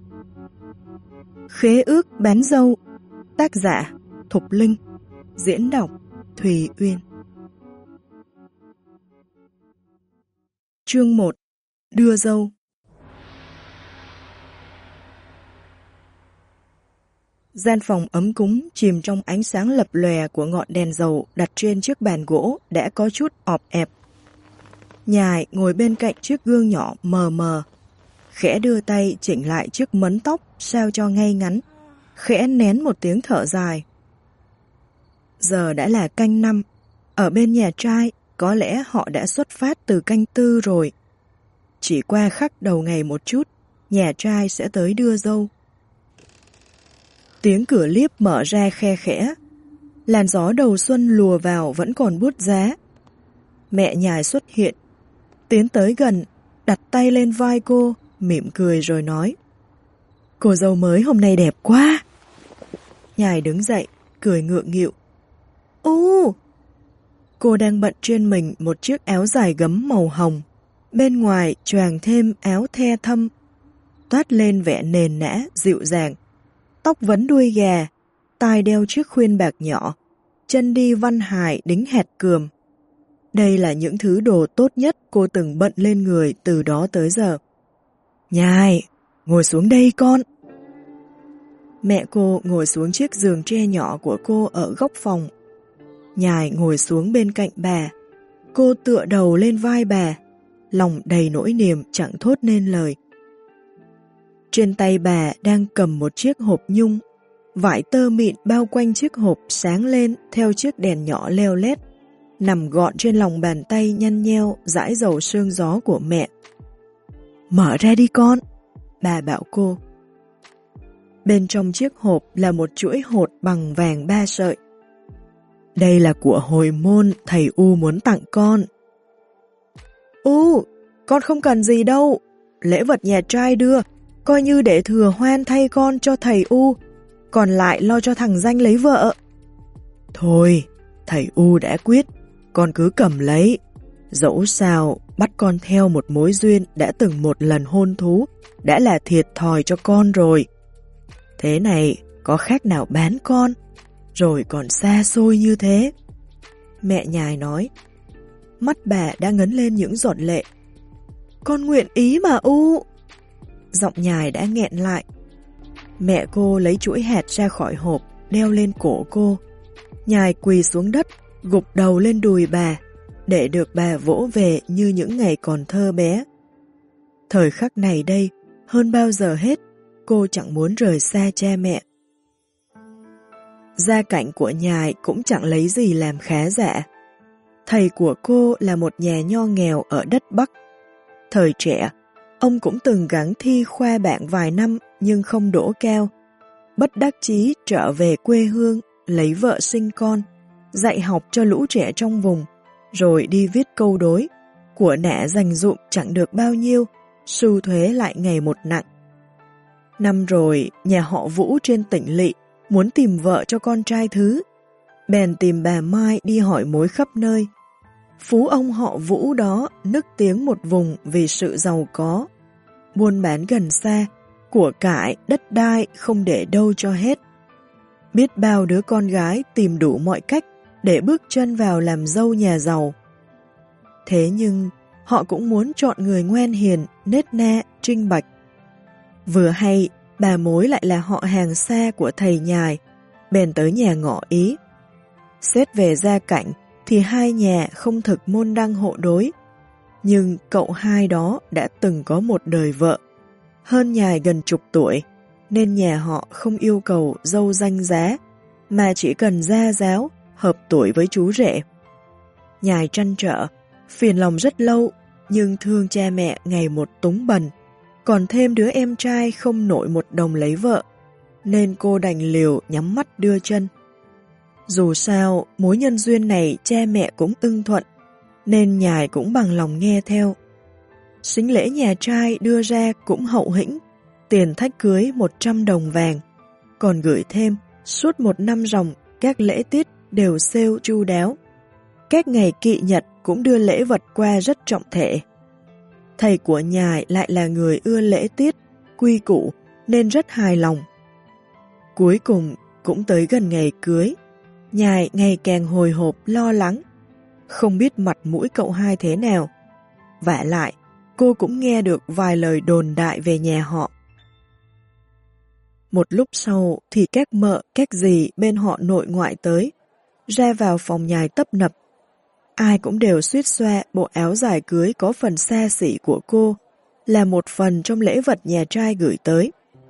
Khế ước bán dâu. Tác giả Thục Linh. Diễn đọc Thùy Uyên. Chương 1. Đưa dâu. Gian phòng ấm cúng chìm trong ánh sáng lập lòe của ngọn đèn dầu đặt trên chiếc bàn gỗ đã có chút ọp ẹp. Nhài ngồi bên cạnh chiếc gương nhỏ mờ mờ, khẽ đưa tay chỉnh lại chiếc mấn tóc sao cho ngay ngắn, khẽ nén một tiếng thở dài. Giờ đã là canh 5, ở bên nhà trai có lẽ họ đã xuất phát từ canh 4 rồi. Chỉ qua khắc đầu ngày một chút, nhà trai sẽ tới đưa dâu. Tiếng cửa liếp mở ra khe khẽ, làn gió đầu xuân lùa vào vẫn còn buốt giá. Mẹ Nhài xuất hiện, tiến tới gần, đặt tay lên vai cô, mỉm cười rồi nói: "Cô dâu mới hôm nay đẹp quá." Nhài đứng dậy, cười ngượng nghịu. Cô đang bận trên mình một chiếc áo dài gấm màu hồng, bên ngoài choàng thêm áo the thâm, toát lên vẻ nền nã, dịu dàng. Tóc vấn đuôi gà, tai đeo chiếc khuyên bạc nhỏ, chân đi văn hài đính hẹt cườm. Đây là những thứ đồ tốt nhất cô từng bận lên người từ đó tới giờ. "Nhài, ngồi xuống đây con." Mẹ cô ngồi xuống chiếc giường tre nhỏ của cô ở góc phòng. Nhài ngồi xuống bên cạnh bà. Cô tựa đầu lên vai bà, lòng đầy nỗi niềm chẳng thốt nên lời. Trên tay bà đang cầm một chiếc hộp nhung, vải tơ mịn bao quanh chiếc hộp sáng lên theo chiếc đèn nhỏ leo lét, nằm gọn trên lòng bàn tay nhăn nheo dãi dầu sương gió của mẹ. "Mở ra đi con," bà bảo cô. Bên trong chiếc hộp là một chuỗi hột bằng vàng 3 sợi. "Đây là của hồi môn thầy U muốn tặng con." Con không cần gì đâu, lễ vật nhà trai đưa, coi như để thừa hoan thay con cho thầy U, còn lại lo cho thằng Danh lấy vợ." "Thôi, thầy U đã quyết, con cứ cầm lấy. Dẫu sao, bắt con theo một mối duyên đã từng một lần hôn thú, đã là thiệt thòi cho con rồi. Thế này, có khác nào bán con, rồi còn xa xôi như thế." Mẹ Nhài nói. Mắt bà đã ngấn lên những giọt lệ. "Con nguyện ý mà U." Giọng Nhài đã nghẹn lại. Mẹ cô lấy chuỗi hạt ra khỏi hộp, đeo lên cổ cô. Nhài quỳ xuống đất, gục đầu lên đùi bà, để được bà vỗ về như những ngày còn thơ bé. Thời khắc này đây, hơn bao giờ hết, cô chẳng muốn rời xa cha mẹ. Gia cảnh của Nhài cũng chẳng lấy gì làm khá giả. Thầy của cô là một nhà nho nghèo ở đất Bắc. Thời trẻ, ông cũng từng gắng thi khoa bảng vài năm nhưng không đỗ cao. Bất đắc chí trở về quê hương, lấy vợ sinh con, dạy học cho lũ trẻ trong vùng, rồi đi viết câu đối. Của nã dành dụm chẳng được bao nhiêu, sưu thuế lại ngày một nặng. Năm rồi, nhà họ Vũ trên tỉnh lỵ muốn tìm vợ cho con trai thứ, bèn tìm bà Mai đi hỏi mối khắp nơi. Phú ông họ Vũ đó nức tiếng một vùng vì sự giàu có, buôn bán gần xa, của cải, đất đai không để đâu cho hết. Biết bao đứa con gái tìm đủ mọi cách để bước chân vào làm dâu nhà giàu. Thế nhưng, họ cũng muốn chọn người ngoan hiền, nết na, trinh bạch. Vừa hay, bà mối lại là họ hàng xa của thầy Nhài, bèn tới nhà ngỏ ý. Xét về gia cảnh thì hai nhà không thực môn đăng hộ đối, nhưng cậu hai đó đã từng có một đời vợ, hơn Nhài gần chục tuổi, nên nhà họ không yêu cầu dâu danh giá, mà chỉ cần gia giáo, hợp tuổi với chú rể. Nhài trăn trở, phiền lòng rất lâu, nhưng thương cha mẹ ngày một túng bần, còn thêm đứa em trai không nổi một đồng lấy vợ, nên cô đành liều nhắm mắt đưa chân. Dù sao, mối nhân duyên này cha mẹ cũng ưng thuận, nên Nhài cũng bằng lòng nghe theo. Sính lễ nhà trai đưa ra cũng hậu hĩnh, tiền thách cưới 100 đồng vàng, còn gửi thêm suốt 1 năm ròng các lễ tiết đều sale chu đáo. Các ngày kỵ nhật cũng đưa lễ vật qua rất trọng thể. Thầy của Nhài lại là người ưa lễ tiết, quy củ, nên rất hài lòng. Cuối cùng cũng tới gần ngày cưới, Nhài ngày càng hồi hộp lo lắng, không biết mặt mũi cậu hai thế nào. Vả lại, cô cũng nghe được vài lời đồn đại về nhà họ. Một lúc sau thì các mợ, các dì bên họ nội ngoại tới, ra vào phòng Nhài tấp nập. Ai cũng đều suýt xoa bộ áo dài cưới có phần xa xỉ của cô, là một phần trong lễ vật nhà trai gửi tới.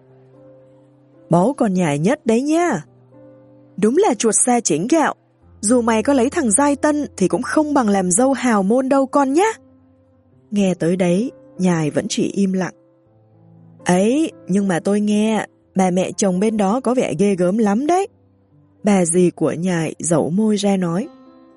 Báu con Nhài nhất đấy nha. Đúng là chuột xa chính gạo, dù mày có lấy thằng giai tân thì cũng không bằng làm dâu hào môn đâu con nhá. Nghe tới đấy, Nhài vẫn chỉ im lặng. Ấy, nhưng mà tôi nghe, bà mẹ chồng bên đó có vẻ ghê gớm lắm đấy. Bà dì của Nhài dẫu môi ra nói.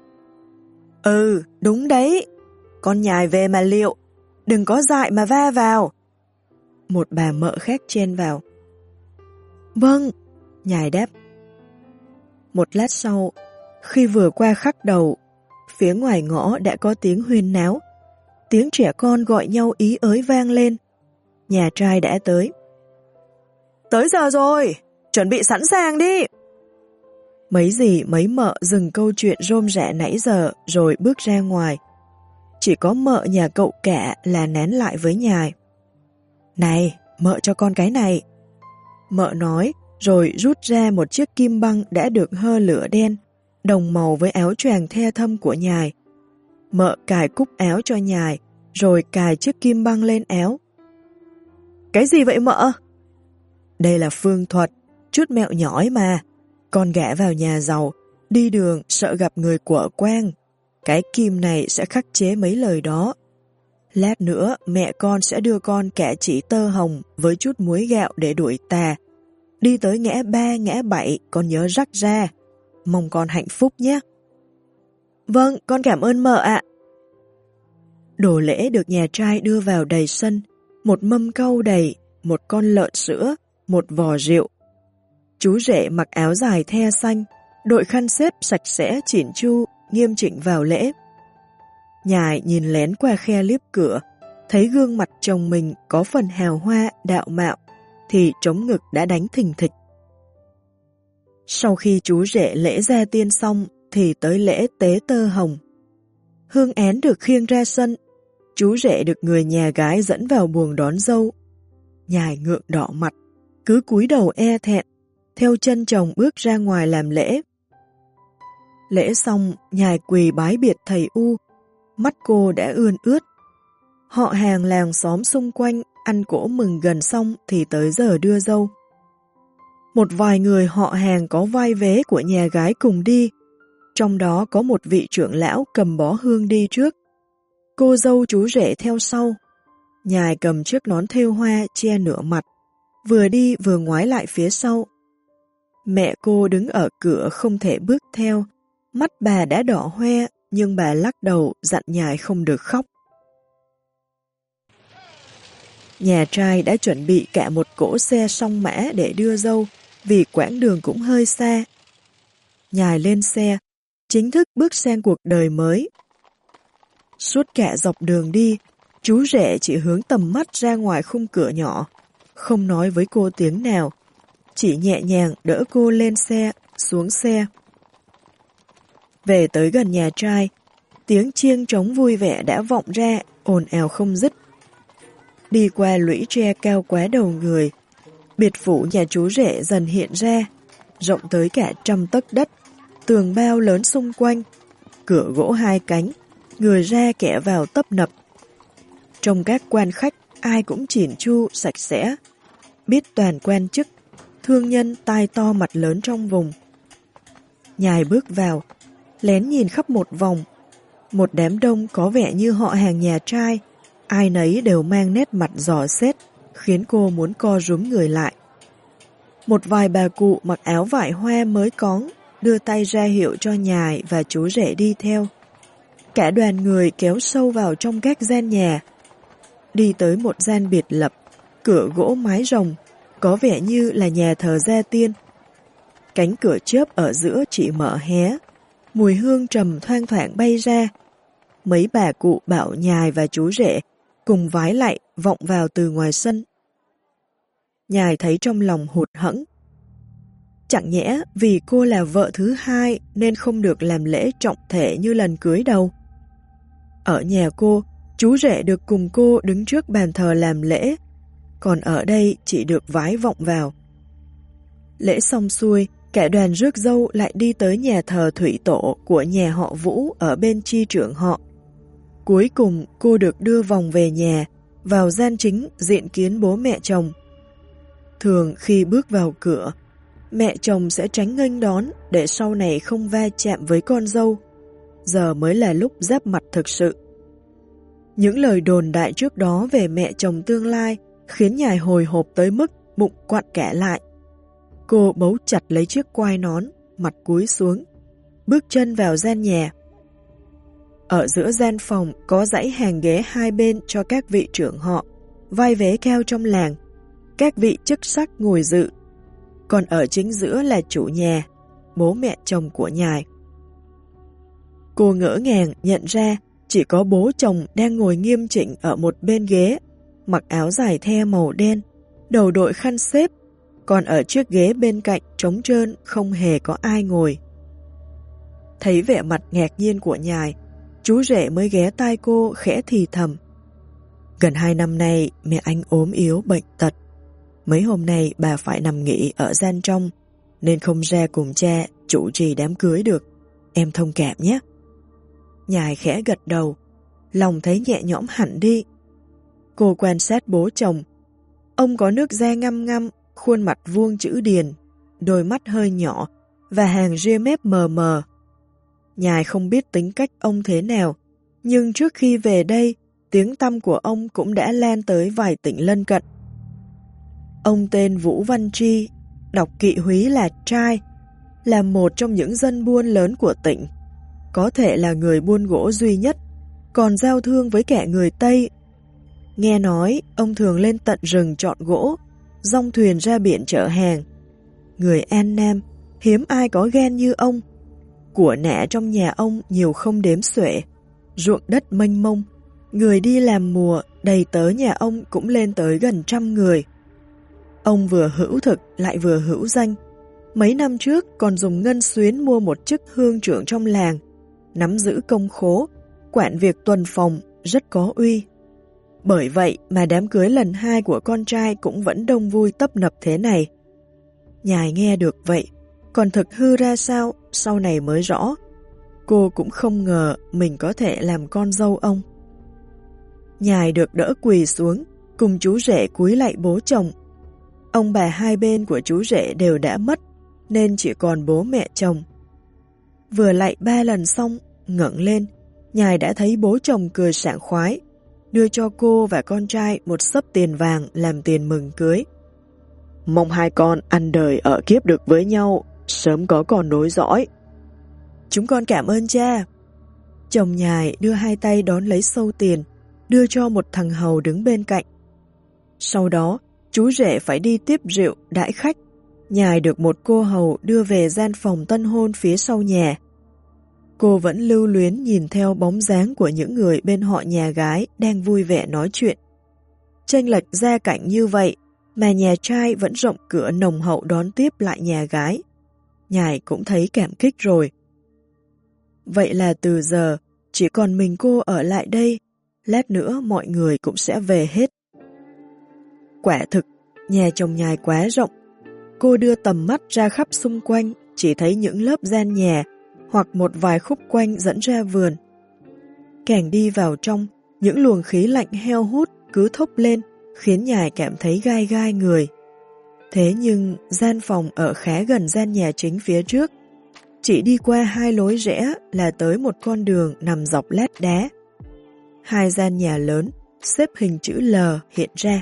Ừ, đúng đấy. Con Nhài về mà liệu, đừng có dại mà va vào. Một bà mợ khác chen vào. Vâng, Nhài đáp. Một lát sau, khi vừa qua khắc đầu, phía ngoài ngõ đã có tiếng huyên náo. Tiếng trẻ con gọi nhau ý ới vang lên. Nhà trai đã tới. Tới giờ rồi, chuẩn bị sẵn sàng đi. Mấy dì mấy mợ dừng câu chuyện rôm rả nãy giờ rồi bước ra ngoài. Chỉ có mợ nhà cậu cả là nén lại với Nhài. Này, mợ cho con cái này. Mợ nói rồi rút ra một chiếc kim băng đã được hơ lửa đen, đồng màu với áo choàng the thâm của Nhài. Mợ cài cúc áo cho Nhài, rồi cài chiếc kim băng lên áo. Cái gì vậy mợ? Đây là phương thuật, chút mẹo nhỏi mà. Con gả vào nhà giàu, đi đường sợ gặp người của quang. Cái kim này sẽ khắc chế mấy lời đó. Lát nữa mẹ con sẽ đưa con cả chỉ tơ hồng với chút muối gạo để đuổi tà. Đi tới ngã 3, ngã 7, con nhớ rắc ra. Mong con hạnh phúc nhé. Vâng, con cảm ơn mợ ạ. Đồ lễ được nhà trai đưa vào đầy sân, một mâm cau đầy, một con lợn sữa, một vò rượu. Chú rể mặc áo dài the xanh, đội khăn xếp sạch sẽ chỉn chu, nghiêm chỉnh vào lễ. Nhài nhìn lén qua khe liếp cửa, thấy gương mặt chồng mình có phần hào hoa, đạo mạo, thì trống ngực đã đánh thình thịch. Sau khi chú rể lễ gia tiên xong, thì tới lễ tế tơ hồng. Hương én được khiêng ra sân, chú rể được người nhà gái dẫn vào buồng đón dâu. Nhài ngượng đỏ mặt, cứ cúi đầu e thẹn, theo chân chồng bước ra ngoài làm lễ. Lễ xong, Nhài quỳ bái biệt thầy U, mắt cô đã ươn ướt. Họ hàng làng xóm xung quanh ăn cỗ mừng gần xong thì tới giờ đưa dâu. Một vài người họ hàng có vai vế của nhà gái cùng đi, trong đó có một vị trưởng lão cầm bó hương đi trước. Cô dâu chú rể theo sau. Nhài cầm chiếc nón thêu hoa che nửa mặt, vừa đi vừa ngoái lại phía sau. Mẹ cô đứng ở cửa không thể bước theo, mắt bà đã đỏ hoe nhưng bà lắc đầu dặn Nhài không được khóc. Nhà trai đã chuẩn bị cả một cỗ xe song mã để đưa dâu, vì quãng đường cũng hơi xa. Nhài lên xe, chính thức bước sang cuộc đời mới. Suốt cả dọc đường đi, chú rể chỉ hướng tầm mắt ra ngoài khung cửa nhỏ, không nói với cô tiếng nào, chỉ nhẹ nhàng đỡ cô lên xe, xuống xe. Về tới gần nhà trai, tiếng chiêng trống vui vẻ đã vọng ra, ồn ào không dứt. Đi qua lũy tre cao quá đầu người, biệt phủ nhà chú rể dần hiện ra, rộng tới cả 100 tấc đất, tường bao lớn xung quanh, cửa gỗ 2 cánh, người ra kẻ vào tấp nập. Trong các quan khách, ai cũng chỉn chu, sạch sẽ, biết toàn quan chức, thương nhân tai to mặt lớn trong vùng. Nhài bước vào, lén nhìn khắp một vòng, một đám đông có vẻ như họ hàng nhà trai, ai nấy đều mang nét mặt dò xét, khiến cô muốn co rúm người lại. Một vài bà cụ mặc áo vải hoa mới cóng, đưa tay ra hiệu cho Nhài và chú rể đi theo. Cả đoàn người kéo sâu vào trong các gian nhà. Đi tới một gian biệt lập, cửa gỗ mái rồng, có vẻ như là nhà thờ gia tiên. Cánh cửa chớp ở giữa chỉ mở hé, mùi hương trầm thoang thoảng bay ra. Mấy bà cụ bảo Nhài và chú rể cùng vái lạy vọng vào từ ngoài sân. Nhài thấy trong lòng hụt hẫng. Chẳng nhẽ vì cô là vợ thứ hai nên không được làm lễ trọng thể như lần cưới đâu. Ở nhà cô, chú rể được cùng cô đứng trước bàn thờ làm lễ, còn ở đây chỉ được vái vọng vào. Lễ xong xuôi, cả đoàn rước dâu lại đi tới nhà thờ thủy tổ của nhà họ Vũ ở bên chi trưởng họ. Cuối cùng cô được đưa vòng về nhà, vào gian chính diện kiến bố mẹ chồng. Thường khi bước vào cửa, mẹ chồng sẽ tránh nghênh đón để sau này không va chạm với con dâu. Giờ mới là lúc giáp mặt thực sự. Những lời đồn đại trước đó về mẹ chồng tương lai khiến Nhài hồi hộp tới mức bụng quặn cả lại. Cô bấu chặt lấy chiếc quai nón, mặt cúi xuống, bước chân vào gian nhà. Ở giữa gian phòng có dãy hàng ghế hai bên cho các vị trưởng họ, vai vế cao trong làng, các vị chức sắc ngồi dự. Còn ở chính giữa là chủ nhà, bố mẹ chồng của Nhài. Cô ngỡ ngàng nhận ra chỉ có bố chồng đang ngồi nghiêm chỉnh ở một bên ghế, mặc áo dài the màu đen, đầu đội khăn xếp, còn ở chiếc ghế bên cạnh trống trơn không hề có ai ngồi. Thấy vẻ mặt ngạc nhiên của Nhài, chú rể mới ghé tai cô khẽ thì thầm. Gần 2 năm nay mẹ anh ốm yếu bệnh tật. Mấy hôm nay bà phải nằm nghỉ ở gian trong, nên không ra cùng cha chủ trì đám cưới được. Em thông cảm nhé. Nhài khẽ gật đầu, lòng thấy nhẹ nhõm hẳn đi. Cô quan sát bố chồng. Ông có nước da ngăm ngăm, khuôn mặt vuông chữ điền, đôi mắt hơi nhỏ và hàng ria mép mờ mờ. Nhài không biết tính cách ông thế nào, nhưng trước khi về đây, tiếng tăm của ông cũng đã lan tới vài tỉnh lân cận. Ông tên Vũ Văn Tri, đọc kỵ húy là Trai, là một trong những dân buôn lớn của tỉnh, có thể là người buôn gỗ duy nhất, còn giao thương với cả người Tây. Nghe nói, ông thường lên tận rừng chọn gỗ, dong thuyền ra biển chở hàng. Người An Nam, hiếm ai có ghen như ông. Của nẻ trong nhà ông nhiều không đếm xuể, ruộng đất mênh mông, người đi làm mùa đầy tớ nhà ông cũng lên tới gần 100 người. Ông vừa hữu thực lại vừa hữu danh. Mấy năm trước còn dùng ngân xuyến mua một chức hương trưởng trong làng, nắm giữ công khố, quản việc tuần phòng, rất có uy. Bởi vậy mà đám cưới lần 2 của con trai cũng vẫn đông vui tấp nập thế này. Nhài nghe được vậy, còn thực hư ra sao, sau này mới rõ. Cô cũng không ngờ mình có thể làm con dâu ông. Nhài được đỡ quỳ xuống, cùng chú rể cúi lạy bố chồng. Ông bà hai bên của chú rể đều đã mất, nên chỉ còn bố mẹ chồng. Vừa lạy 3 lần xong, ngẩng lên, Nhài đã thấy bố chồng cười sảng khoái, đưa cho cô và con trai một xấp tiền vàng làm tiền mừng cưới. Mong hai con ăn đời ở kiếp được với nhau, sớm có con nối dõi. Chúng con cảm ơn cha. Chồng Nhài đưa hai tay đón lấy xâu tiền, đưa cho một thằng hầu đứng bên cạnh. Sau đó, chú rể phải đi tiếp rượu, đãi khách. Nhài được một cô hầu đưa về gian phòng tân hôn phía sau nhà. Cô vẫn lưu luyến nhìn theo bóng dáng của những người bên họ nhà gái đang vui vẻ nói chuyện. Chênh lệch gia cảnh như vậy mà nhà trai vẫn rộng cửa nồng hậu đón tiếp lại nhà gái. Nhài cũng thấy cảm kích rồi. Vậy là từ giờ chỉ còn mình cô ở lại đây, lát nữa mọi người cũng sẽ về hết. Quả thực, nhà chồng Nhài quá rộng. Cô đưa tầm mắt ra khắp xung quanh, chỉ thấy những lớp gian nhà hoặc một vài khúc quanh dẫn ra vườn. Càng đi vào trong, những luồng khí lạnh heo hút cứ thốc lên, khiến Nhài cảm thấy gai gai người. Thế nhưng gian phòng ở khá gần gian nhà chính phía trước. Chỉ đi qua 2 lối rẽ là tới một con đường nằm dọc lát đá. 2 gian nhà lớn, xếp hình chữ L hiện ra.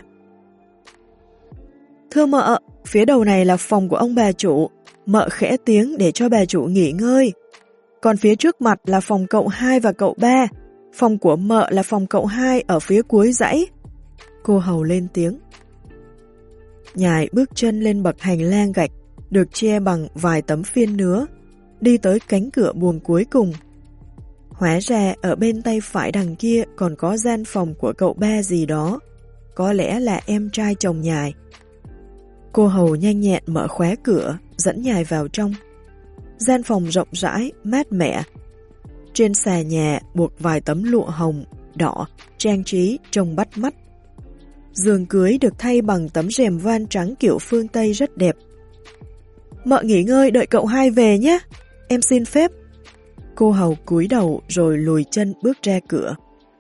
Thưa mợ, phía đầu này là phòng của ông bà chủ, mợ khẽ tiếng để cho bà chủ nghỉ ngơi. Còn phía trước mặt là phòng cậu 2 và cậu 3, phòng của mợ là phòng cậu 2 ở phía cuối dãy. Cô hầu lên tiếng. Nhài bước chân lên bậc hành lang gạch, được che bằng vài tấm phiên nứa, đi tới cánh cửa buồng cuối cùng. Hóa ra ở bên tay phải đằng kia còn có gian phòng của cậu 3 gì đó, có lẽ là em trai chồng Nhài. Cô hầu nhanh nhẹn mở khóa cửa, dẫn nhài vào trong. Gian phòng rộng rãi, mát mẻ. Trên xà nhà buộc vài tấm lụa hồng, đỏ, trang trí trông bắt mắt. Giường cưới được thay bằng tấm rèm voan trắng kiểu phương Tây rất đẹp. Mợ nghỉ ngơi đợi cậu hai về nhé, em xin phép. Cô hầu cúi đầu rồi lùi chân bước ra cửa.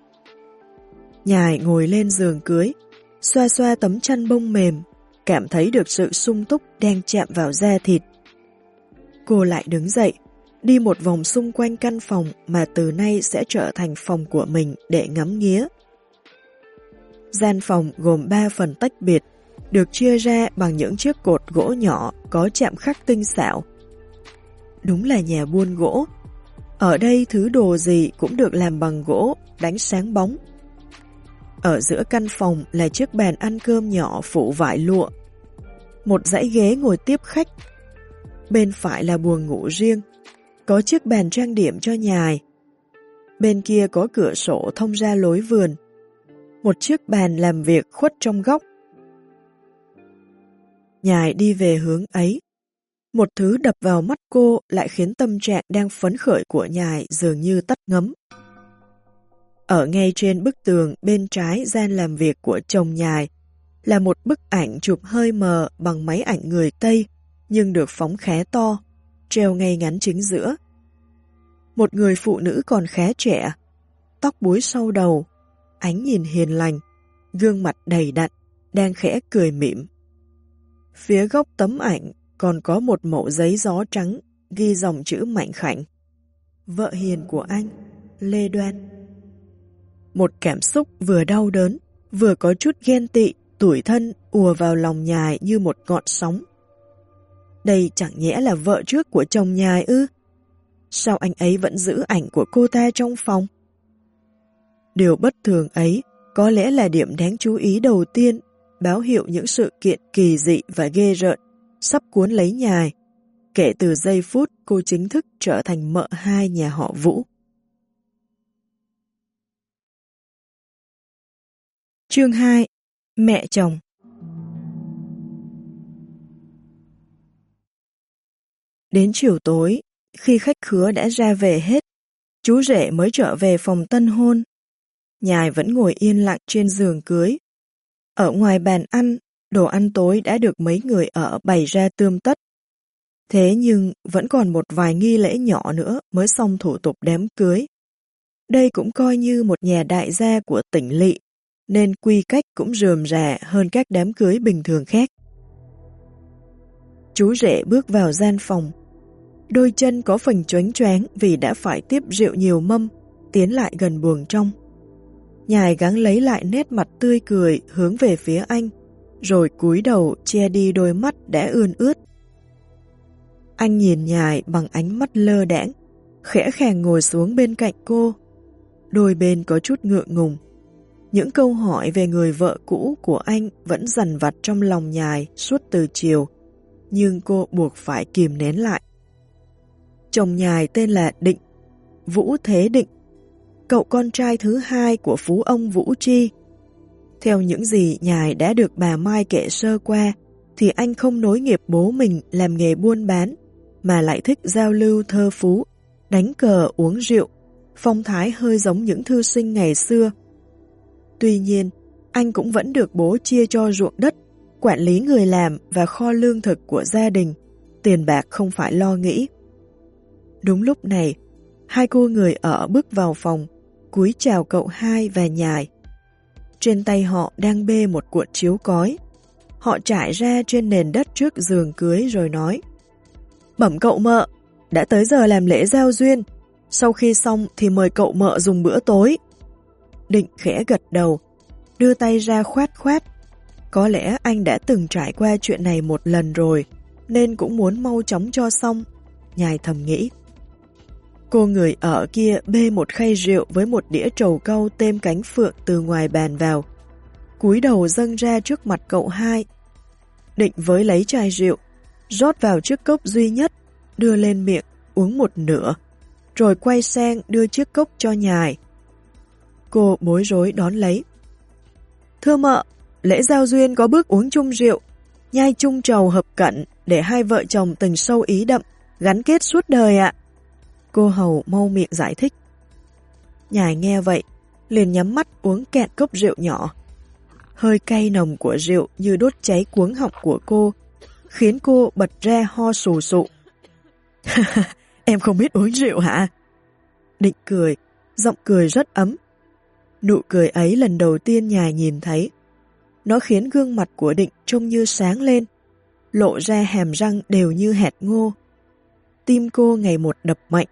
Nhài ngồi lên giường cưới, xoa xoa tấm chăn bông mềm, cảm thấy được sự sung túc đang chạm vào da thịt. Cô lại đứng dậy, đi một vòng xung quanh căn phòng mà từ nay sẽ trở thành phòng của mình để ngắm nghía. Gian phòng gồm 3 phần tách biệt, được chia ra bằng những chiếc cột gỗ nhỏ có chạm khắc tinh xảo. Đúng là nhà buôn gỗ. Ở đây thứ đồ gì cũng được làm bằng gỗ, đánh sáng bóng. Ở giữa căn phòng là chiếc bàn ăn cơm nhỏ phủ vải lụa. Một dãy ghế ngồi tiếp khách. Bên phải là buồng ngủ riêng, có chiếc bàn trang điểm cho nhài. Bên kia có cửa sổ thông ra lối vườn. Một chiếc bàn làm việc khuất trong góc. Nhài đi về hướng ấy. Một thứ đập vào mắt cô lại khiến tâm trạng đang phấn khởi của nhài dường như tắt ngấm. Ở ngay trên bức tường bên trái gian làm việc của chồng nhài là một bức ảnh chụp hơi mờ bằng máy ảnh người Tây nhưng được phóng khá to, treo ngay ngắn chính giữa. Một người phụ nữ còn khá trẻ, tóc búi sau đầu, ánh nhìn hiền lành, gương mặt đầy đặn, đang khẽ cười mỉm. Phía góc tấm ảnh còn có một mẩu giấy gió trắng ghi dòng chữ Mạnh Khảnh. Vợ hiền của anh, Lê Đoan. Một cảm xúc vừa đau đớn, vừa có chút ghen tị, tủi thân ùa vào lòng nhài như một ngọn sóng. Đây chẳng nhẽ là vợ trước của chồng nhài ư? Sao anh ấy vẫn giữ ảnh của cô ta trong phòng? Điều bất thường ấy có lẽ là điểm đáng chú ý đầu tiên, báo hiệu những sự kiện kỳ dị và ghê rợn sắp cuốn lấy nhài, kể từ giây phút cô chính thức trở thành mợ hai nhà họ Vũ. Chương 2. Mẹ chồng. Đến chiều tối, khi khách khứa đã ra về hết, chú rể mới trở về phòng tân hôn. Nhài vẫn ngồi yên lặng trên giường cưới. Ở ngoài bàn ăn, đồ ăn tối đã được mấy người ở bày ra tươm tất. Thế nhưng vẫn còn một vài nghi lễ nhỏ nữa mới xong thủ tục đám cưới. Đây cũng coi như một nhà đại gia của tỉnh lỵ, nên quy cách cũng rườm rà hơn các đám cưới bình thường khác. Chú rể bước vào gian phòng. Đôi chân có phần choáng choáng vì đã phải tiếp rượu nhiều mâm, tiến lại gần buồng trong. Nhài gắng lấy lại nét mặt tươi cười hướng về phía anh, rồi cúi đầu che đi đôi mắt đã ươn ướt. Anh nhìn nhài bằng ánh mắt lơ đãng, khẽ khàng ngồi xuống bên cạnh cô. Đôi bên có chút ngượng ngùng. Những câu hỏi về người vợ cũ của anh vẫn dằn vặt trong lòng nhài suốt từ chiều, nhưng cô buộc phải kìm nén lại. Chồng nhài tên là Định, Vũ Thế Định, cậu con trai thứ hai của phú ông Vũ Chi. Theo những gì nhài đã được bà Mai kể sơ qua, thì anh không nối nghiệp bố mình làm nghề buôn bán, mà lại thích giao lưu thơ phú, đánh cờ uống rượu, phong thái hơi giống những thư sinh ngày xưa. Tuy nhiên, anh cũng vẫn được bố chia cho ruộng đất, quản lý người làm và kho lương thực của gia đình, tiền bạc không phải lo nghĩ. Đúng lúc này, hai cô người ở bước vào phòng, cúi chào cậu hai và nhài. Trên tay họ đang bê một cuộn chiếu cói. Họ trải ra trên nền đất trước giường cưới rồi nói: Bẩm cậu mợ, đã tới giờ làm lễ giao duyên, sau khi xong thì mời cậu mợ dùng bữa tối. Định khẽ gật đầu, đưa tay ra khoát khoát. Có lẽ anh đã từng trải qua chuyện này một lần rồi, nên cũng muốn mau chóng cho xong. Nhài thầm nghĩ. Cô người ở kia bê một khay rượu với một đĩa trầu cau têm cánh phượng từ ngoài bàn vào, cúi đầu dâng ra trước mặt cậu hai. Định với lấy chai rượu, rót vào chiếc cốc duy nhất, đưa lên miệng, uống một nửa, rồi quay sang đưa chiếc cốc cho nhài. Cô bối rối đón lấy. Thưa mợ, lễ giao duyên có bước uống chung rượu, nhai chung trầu hợp cận để hai vợ chồng tình sâu ý đậm, gắn kết suốt đời ạ. Cô hầu mau miệng giải thích. Nhài nghe vậy, liền nhắm mắt uống cạn cốc rượu nhỏ. Hơi cay nồng của rượu như đốt cháy cuống họng của cô, khiến cô bật ra ho sù sụ. Em không biết uống rượu hả? Định cười, giọng cười rất ấm. Nụ cười ấy lần đầu tiên Nhài nhìn thấy. Nó khiến gương mặt của Định trông như sáng lên, lộ ra hàm răng đều như hạt ngô. Tim cô ngày một đập mạnh.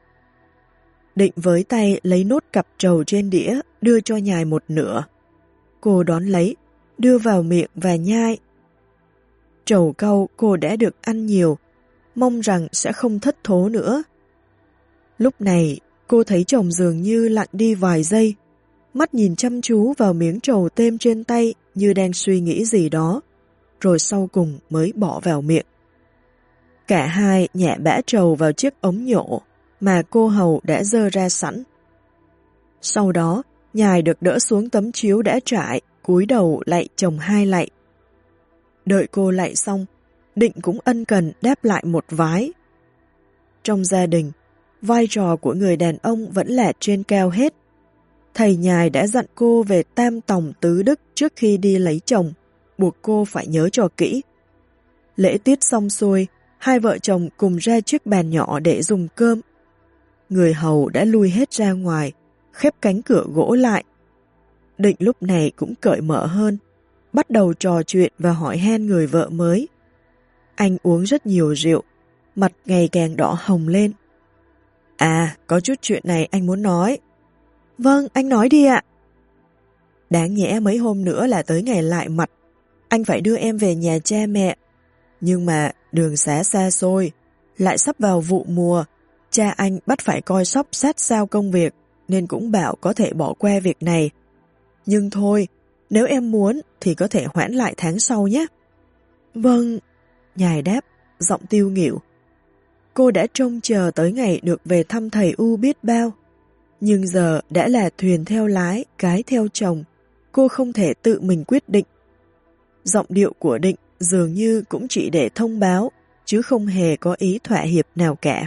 Định với tay lấy nốt cặp trầu trên đĩa, đưa cho Nhài một nửa. Cô đón lấy, đưa vào miệng và nhai. Trầu cau cô đã được ăn nhiều, mong rằng sẽ không thất thố nữa. Lúc này, cô thấy chồng dường như lặng đi vài giây, mắt nhìn chăm chú vào miếng trầu têm trên tay như đang suy nghĩ gì đó, rồi sau cùng mới bỏ vào miệng. Cả hai nhẹ bã trầu vào chiếc ống nhộ mà cô hầu đã dơ ra sẵn. Sau đó, Nhài được đỡ xuống tấm chiếu đã trải, cúi đầu lạy chồng hai lạy. Đợi cô lạy xong, Định cũng ân cần đáp lại một vái. Trong gia đình, vai trò của người đàn ông vẫn là trên cao hết. Thầy Nhài đã dặn cô về tam tòng tứ đức trước khi đi lấy chồng, buộc cô phải nhớ cho kỹ. Lễ tiết xong xuôi, hai vợ chồng cùng ra chiếc bàn nhỏ để dùng cơm. Người hầu đã lui hết ra ngoài, khép cánh cửa gỗ lại. Định lúc này cũng cởi mở hơn, bắt đầu trò chuyện và hỏi han người vợ mới. Anh uống rất nhiều rượu, mặt ngày càng đỏ hồng lên. À, có chút chuyện này anh muốn nói. Vâng, anh nói đi ạ. Đáng nhẽ mấy hôm nữa là tới ngày lại mặt, anh phải đưa em về nhà cha mẹ. Nhưng mà đường xá xa xôi, lại sắp vào vụ mùa, cha anh bắt phải coi sóc sát sao công việc, nên cũng bảo có thể bỏ qua việc này. Nhưng thôi, nếu em muốn thì có thể hoãn lại tháng sau nhé. Vâng, Nhài đáp, giọng tiêu nghỉu. Cô đã trông chờ tới ngày được về thăm thầy U biết bao. Nhưng giờ đã là thuyền theo lái, cái theo chồng, cô không thể tự mình quyết định. Giọng điệu của Định dường như cũng chỉ để thông báo, chứ không hề có ý thỏa hiệp nào cả.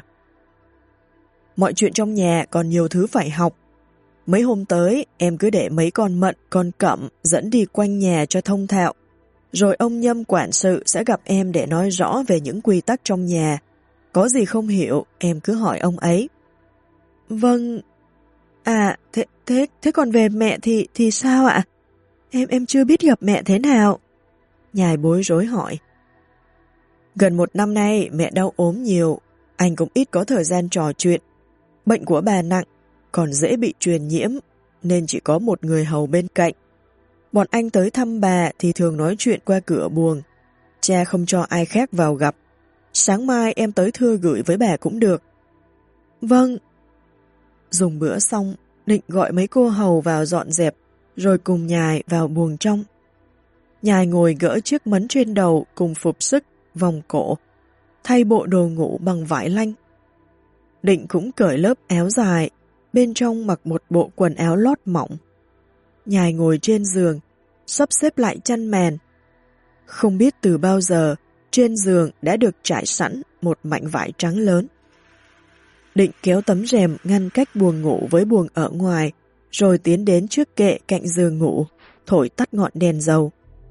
Mọi chuyện trong nhà còn nhiều thứ phải học. Mấy hôm tới, em cứ để mấy con Mận, con Cẩm dẫn đi quanh nhà cho thông thạo. Rồi ông Nhâm quản sự sẽ gặp em để nói rõ về những quy tắc trong nhà. Có gì không hiểu, em cứ hỏi ông ấy. Vâng. À, thế còn về mẹ thì sao ạ? Em chưa biết gặp mẹ thế nào. Nhài bối rối hỏi. Gần 1 năm nay mẹ đau ốm nhiều, anh cũng ít có thời gian trò chuyện. Bệnh của bà nặng, còn dễ bị truyền nhiễm, nên chỉ có một người hầu bên cạnh. Bọn anh tới thăm bà thì thường nói chuyện qua cửa buồng. Cha không cho ai khác vào gặp. Sáng mai em tới thưa gửi với bà cũng được. Vâng. Dùng bữa xong, Định gọi mấy cô hầu vào dọn dẹp, rồi cùng Nhài vào buồng trong. Nhài ngồi gỡ chiếc mấn trên đầu cùng phục sức, vòng cổ, thay bộ đồ ngủ bằng vải lanh. Định cũng cởi lớp áo dài, bên trong mặc một bộ quần áo lót mỏng. Nhài ngồi trên giường, sắp xếp lại chăn mền. Không biết từ bao giờ, trên giường đã được trải sẵn một mảnh vải trắng lớn. Định kéo tấm rèm ngăn cách buồng ngủ với buồng ở ngoài, rồi tiến đến trước kệ cạnh giường ngủ, thổi tắt ngọn đèn dầu.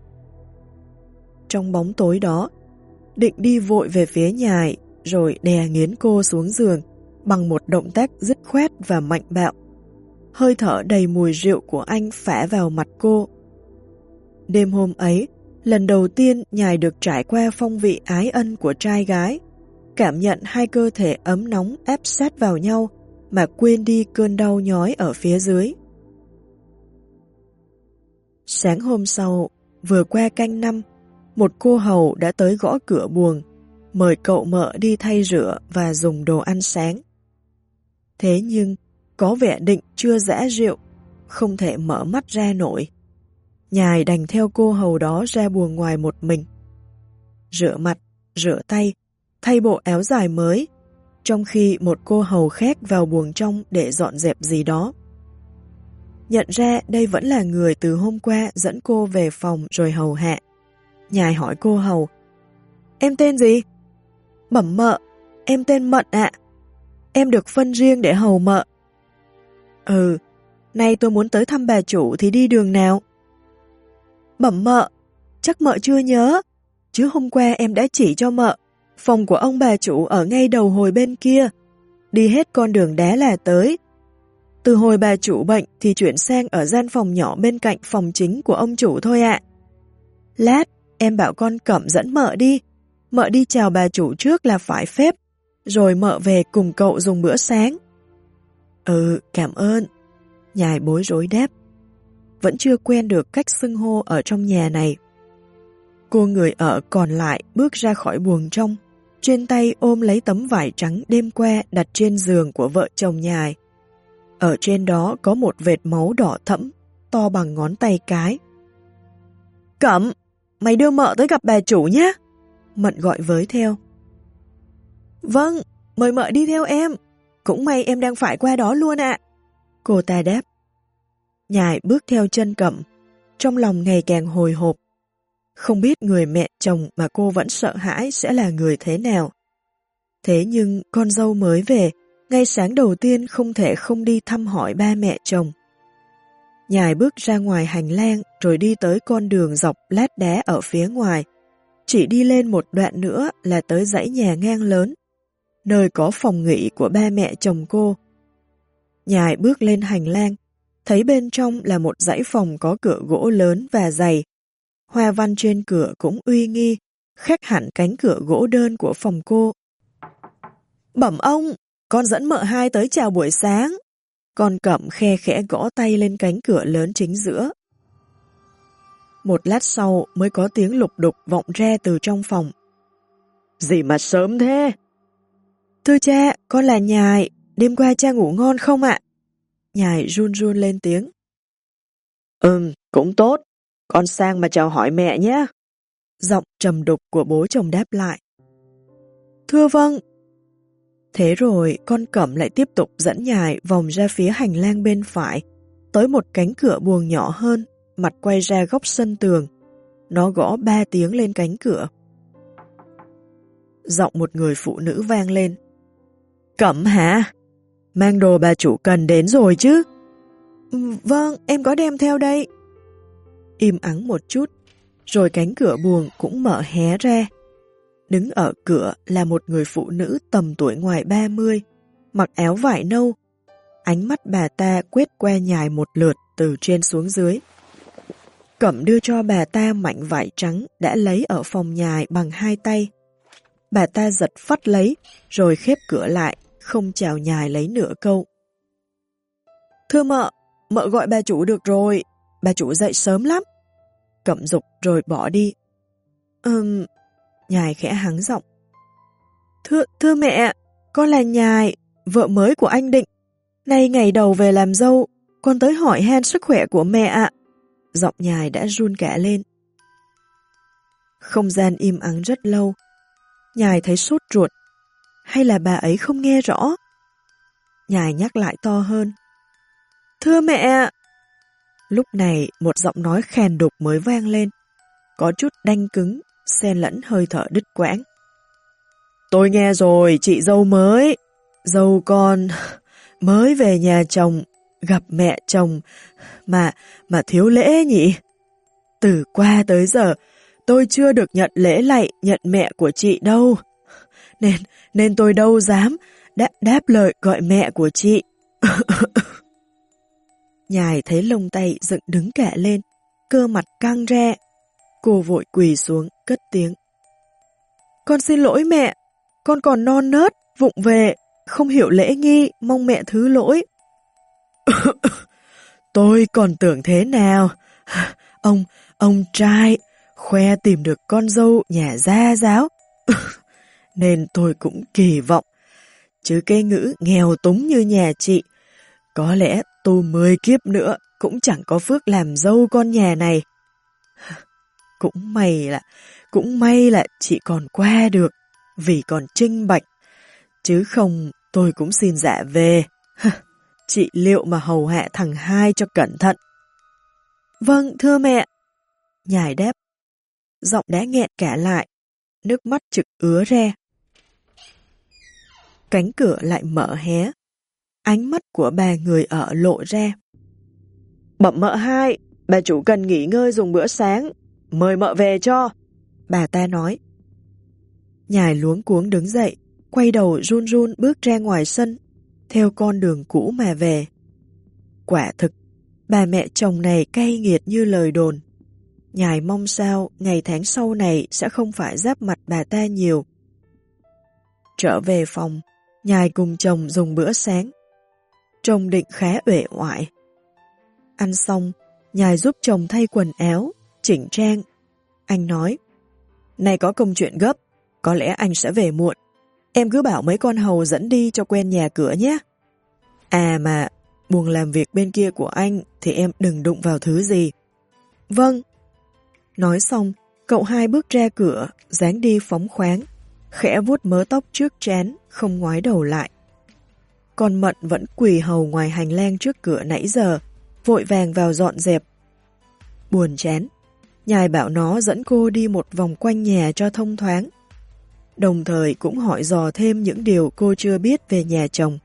Trong bóng tối đó, Định đi vội về phía Nhài, rồi đè nghiến cô xuống giường bằng một động tác dứt khoát và mạnh bạo. Hơi thở đầy mùi rượu của anh phả vào mặt cô. Đêm hôm ấy, lần đầu tiên Nhài được trải qua phong vị ái ân của trai gái, cảm nhận hai cơ thể ấm nóng áp sát vào nhau mà quên đi cơn đau nhói ở phía dưới. Sáng hôm sau, vừa qua canh 5, một cô hầu đã tới gõ cửa buồng, mời cậu mợ đi thay rửa và dùng đồ ăn sáng. Thế nhưng, có vẻ Định chưa giã rượu, không thể mở mắt ra nổi. Nhài đành theo cô hầu đó ra buồng ngoài một mình. Rửa mặt, rửa tay, thay bộ áo dài mới, trong khi một cô hầu khác vào buồng trong để dọn dẹp gì đó. Nhận ra đây vẫn là người từ hôm qua dẫn cô về phòng rồi hầu hạ. Nhài hỏi cô hầu. Em tên gì? Bẩm mợ, em tên Mận ạ. Em được phân riêng để hầu mợ. Ừ, nay tôi muốn tới thăm bà chủ thì đi đường nào? Bẩm mợ, chắc mợ chưa nhớ, chứ hôm qua em đã chỉ cho mợ. Phòng của ông bà chủ ở ngay đầu hồi bên kia. Đi hết con đường đá là tới. Từ hồi bà chủ bệnh thì chuyển sang ở gian phòng nhỏ bên cạnh phòng chính của ông chủ thôi ạ. Lát, em bảo con Cẩm dẫn mợ đi. Mợ đi chào bà chủ trước là phải phép, rồi mợ về cùng cậu dùng bữa sáng. Ừ, cảm ơn. Nhài bối rối đáp. Vẫn chưa quen được cách xưng hô ở trong nhà này. Cô người ở còn lại bước ra khỏi buồng trong, trên tay ôm lấy tấm vải trắng đêm qua đặt trên giường của vợ chồng Nhài. Ở trên đó có một vệt máu đỏ thẫm, to bằng ngón tay cái. Cẩm, mày đưa mợ tới gặp bà chủ nhé. Mận gọi với theo. Vâng, mời mợ đi theo em. Cũng may em đang phải qua đó luôn ạ. Cô ta đáp. Nhài bước theo chân Cẩm, trong lòng ngày càng hồi hộp. Không biết người mẹ chồng mà cô vẫn sợ hãi sẽ là người thế nào. Thế nhưng con dâu mới về, ngay sáng đầu tiên không thể không đi thăm hỏi ba mẹ chồng. Nhài bước ra ngoài hành lang rồi đi tới con đường dọc lát đá ở phía ngoài. Chỉ đi lên một đoạn nữa là tới dãy nhà ngang lớn, nơi có phòng nghỉ của ba mẹ chồng cô. Nhài bước lên hành lang, thấy bên trong là một dãy phòng có cửa gỗ lớn và dày. Hoa văn trên cửa cũng uy nghi, khác hẳn cánh cửa gỗ đơn của phòng cô. Bẩm ông, con dẫn mợ hai tới chào buổi sáng. Con Cẩm khe khẽ gõ tay lên cánh cửa lớn chính giữa. Một lát sau mới có tiếng lục đục vọng ra từ trong phòng. Gì mà sớm thế? Thưa cha, con là Nhài, đêm qua cha ngủ ngon không ạ? Nhài run run lên tiếng. Cũng tốt, con sang mà chào hỏi mẹ nhé. Giọng trầm đục của bố chồng đáp lại. Thưa vâng. Thế rồi con Cẩm lại tiếp tục dẫn Nhài vòng ra phía hành lang bên phải, tới một cánh cửa buồng nhỏ hơn, mặt quay ra góc sân tường. Nó gõ 3 tiếng lên cánh cửa. Giọng một người phụ nữ vang lên. Cẩm hả? Mang đồ bà chủ cần đến rồi chứ? Vâng, em có đem theo đây. Im ắng một chút, rồi cánh cửa buồng cũng mở hé ra. Đứng ở cửa là một người phụ nữ tầm tuổi ngoài 30, mặc áo vải nâu. Ánh mắt bà ta quét qua Nhài một lượt từ trên xuống dưới. Cẩm đưa cho bà ta mảnh vải trắng đã lấy ở phòng Nhài bằng 2 tay. Bà ta giật phắt lấy, rồi khép cửa lại, không chào Nhài lấy nửa câu. Thưa mợ, mợ gọi bà chủ được rồi, bà chủ dậy sớm lắm. Cẩm dục rồi bỏ đi. Nhài khẽ hắng giọng. Thưa mẹ, con là Nhài, vợ mới của anh Định. Nay ngày đầu về làm dâu, con tới hỏi han sức khỏe của mẹ ạ. Giọng Nhài đã run cả lên. Không gian im ắng rất lâu. Nhài thấy sốt ruột. Hay là bà ấy không nghe rõ? Nhài nhắc lại to hơn. Thưa mẹ! Lúc này một giọng nói khàn đục mới vang lên. Có chút đanh cứng, xen lẫn hơi thở đứt quãng. Tôi nghe rồi, chị dâu mới. Dâu con mới về nhà chồng, gặp mẹ chồng, mà thiếu lễ nhỉ? Từ qua tới giờ, tôi chưa được nhận lễ lạy nhận mẹ của chị đâu. Nên tôi đâu dám đáp lời gọi mẹ của chị. Nhài thấy lông tay dựng đứng cả lên, cơ mặt căng ra. Cô vội quỳ xuống, cất tiếng. Con xin lỗi mẹ, con còn non nớt, vụng về, không hiểu lễ nghi, mong mẹ thứ lỗi. Tôi còn tưởng thế nào? Ông trai, khoe tìm được con dâu nhà gia giáo. Nên tôi cũng kỳ vọng. Chứ cái ngữ nghèo túng như nhà chị, có lẽ tu 10 kiếp nữa cũng chẳng có phước làm dâu con nhà này. Cũng may là chị còn qua được, vì còn trinh bạch. Chứ không tôi cũng xin dạ về. Chị liệu mà hầu hạ thằng hai cho cẩn thận. Vâng, thưa mẹ. Nhài đáp. giọng đã nghẹn cả lại, nước mắt trực ứa ra. Cánh cửa lại mở hé, ánh mắt của bà người ở lộ ra. Bẩm mợ hai, bà chủ cần nghỉ ngơi dùng bữa sáng, mời mợ về cho, bà ta nói. Nhài luống cuống đứng dậy, quay đầu run run bước ra ngoài sân, theo con đường cũ mà về. Quả thực, bà mẹ chồng này cay nghiệt như lời đồn. Nhài mong sao ngày tháng sau này sẽ không phải giáp mặt bà ta nhiều. Trở về phòng, Nhài cùng chồng dùng bữa sáng. Trông Định khá uể oải. Ăn xong, Nhài giúp chồng thay quần áo, chỉnh trang. Anh nói, nay có công chuyện gấp, có lẽ anh sẽ về muộn. Em cứ bảo mấy con hầu dẫn đi cho quen nhà cửa nhé. À mà, buồng làm việc bên kia của anh thì em đừng đụng vào thứ gì. Vâng. Nói xong, cậu hai bước ra cửa, dáng đi phóng khoáng, khẽ vuốt mớ tóc trước trán, không ngoái đầu lại. Con Mận vẫn quỳ hầu ngoài hành lang trước cửa nãy giờ, vội vàng vào dọn dẹp. Buồn chán, Nhài bảo nó dẫn cô đi một vòng quanh nhà cho thông thoáng. Đồng thời cũng hỏi dò thêm những điều cô chưa biết về nhà chồng.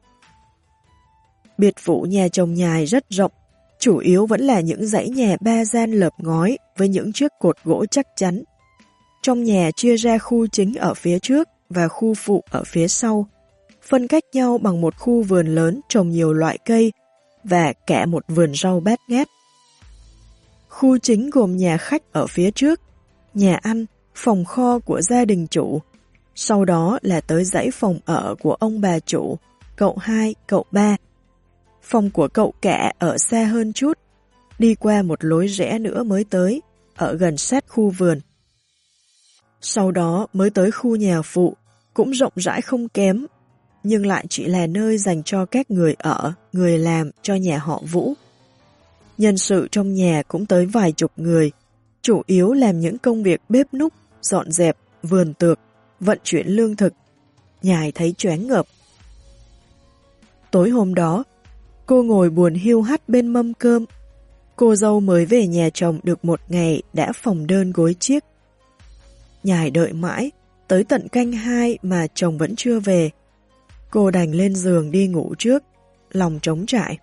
Biệt phủ nhà chồng Nhài rất rộng, chủ yếu vẫn là những dãy nhà ba gian lợp ngói với những chiếc cột gỗ chắc chắn. Trong nhà chia ra khu chính ở phía trước và khu phụ ở phía sau, phân cách nhau bằng một khu vườn lớn trồng nhiều loại cây và cả một vườn rau bát ngát. Khu chính gồm nhà khách ở phía trước, nhà ăn, phòng kho của gia đình chủ, sau đó là tới dãy phòng ở của ông bà chủ, cậu hai, cậu ba. Phòng của cậu cả ở xa hơn chút, đi qua một lối rẽ nữa mới tới, ở gần sát khu vườn. Sau đó mới tới khu nhà phụ, cũng rộng rãi không kém, nhưng lại chỉ là nơi dành cho các người ở, người làm cho nhà họ Vũ. Nhân sự trong nhà cũng tới vài chục người, chủ yếu làm những công việc bếp núc, dọn dẹp, vườn tược, vận chuyển lương thực. Nhài thấy choáng ngợp. Tối hôm đó, cô ngồi buồn hiu hắt bên mâm cơm. Cô dâu mới về nhà chồng được một ngày đã phòng đơn gối chiếc. Nhài đợi mãi, tới tận canh 2 mà chồng vẫn chưa về. Cô đành lên giường đi ngủ trước, lòng trống trải.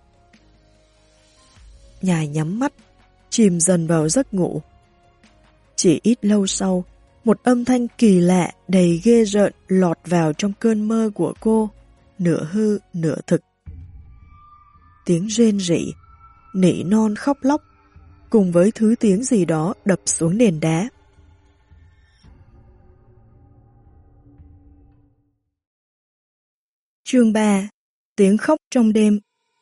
Nhài nhắm mắt, chìm dần vào giấc ngủ. Chỉ ít lâu sau, một âm thanh kỳ lạ đầy ghê rợn lọt vào trong cơn mơ của cô, nửa hư nửa thực. Tiếng rên rỉ, nỉ non khóc lóc, cùng với thứ tiếng gì đó đập xuống nền đá. Chương 3. Tiếng khóc trong đêm.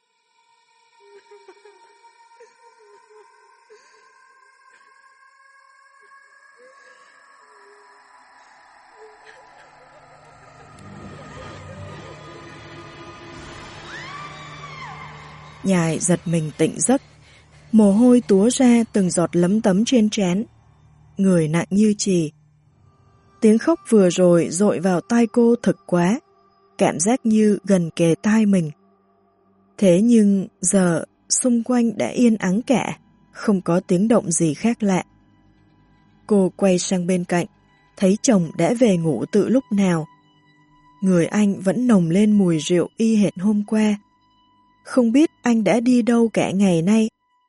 Nhài giật mình tỉnh giấc, mồ hôi túa ra từng giọt lấm tấm trên trán, người nặng như chì. Tiếng khóc vừa rồi dội vào tai cô thực quá, cảm giác như gần kề tai mình. Thế nhưng giờ xung quanh đã yên ắng cả, không có tiếng động gì khác lạ. Cô quay sang bên cạnh, thấy chồng đã về ngủ từ lúc nào. Người anh vẫn nồng lên mùi rượu y hệt hôm qua. Không biết anh đã đi đâu cả ngày nay.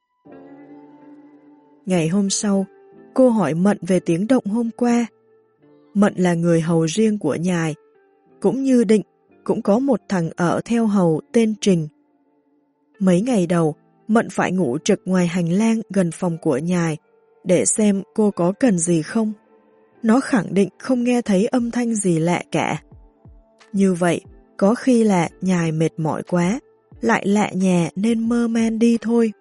Ngày hôm sau, cô hỏi Mận về tiếng động hôm qua. Mận là người hầu riêng của Nhài, cũng như Định, cũng có một thằng ở theo hầu tên Trình. Mấy ngày đầu, Mận phải ngủ trực ngoài hành lang gần phòng của Nhài để xem cô có cần gì không. Nó khẳng định không nghe thấy âm thanh gì lạ cả. Như vậy, có khi là Nhài mệt mỏi quá, lại lạ nhà nên mơ man đi thôi.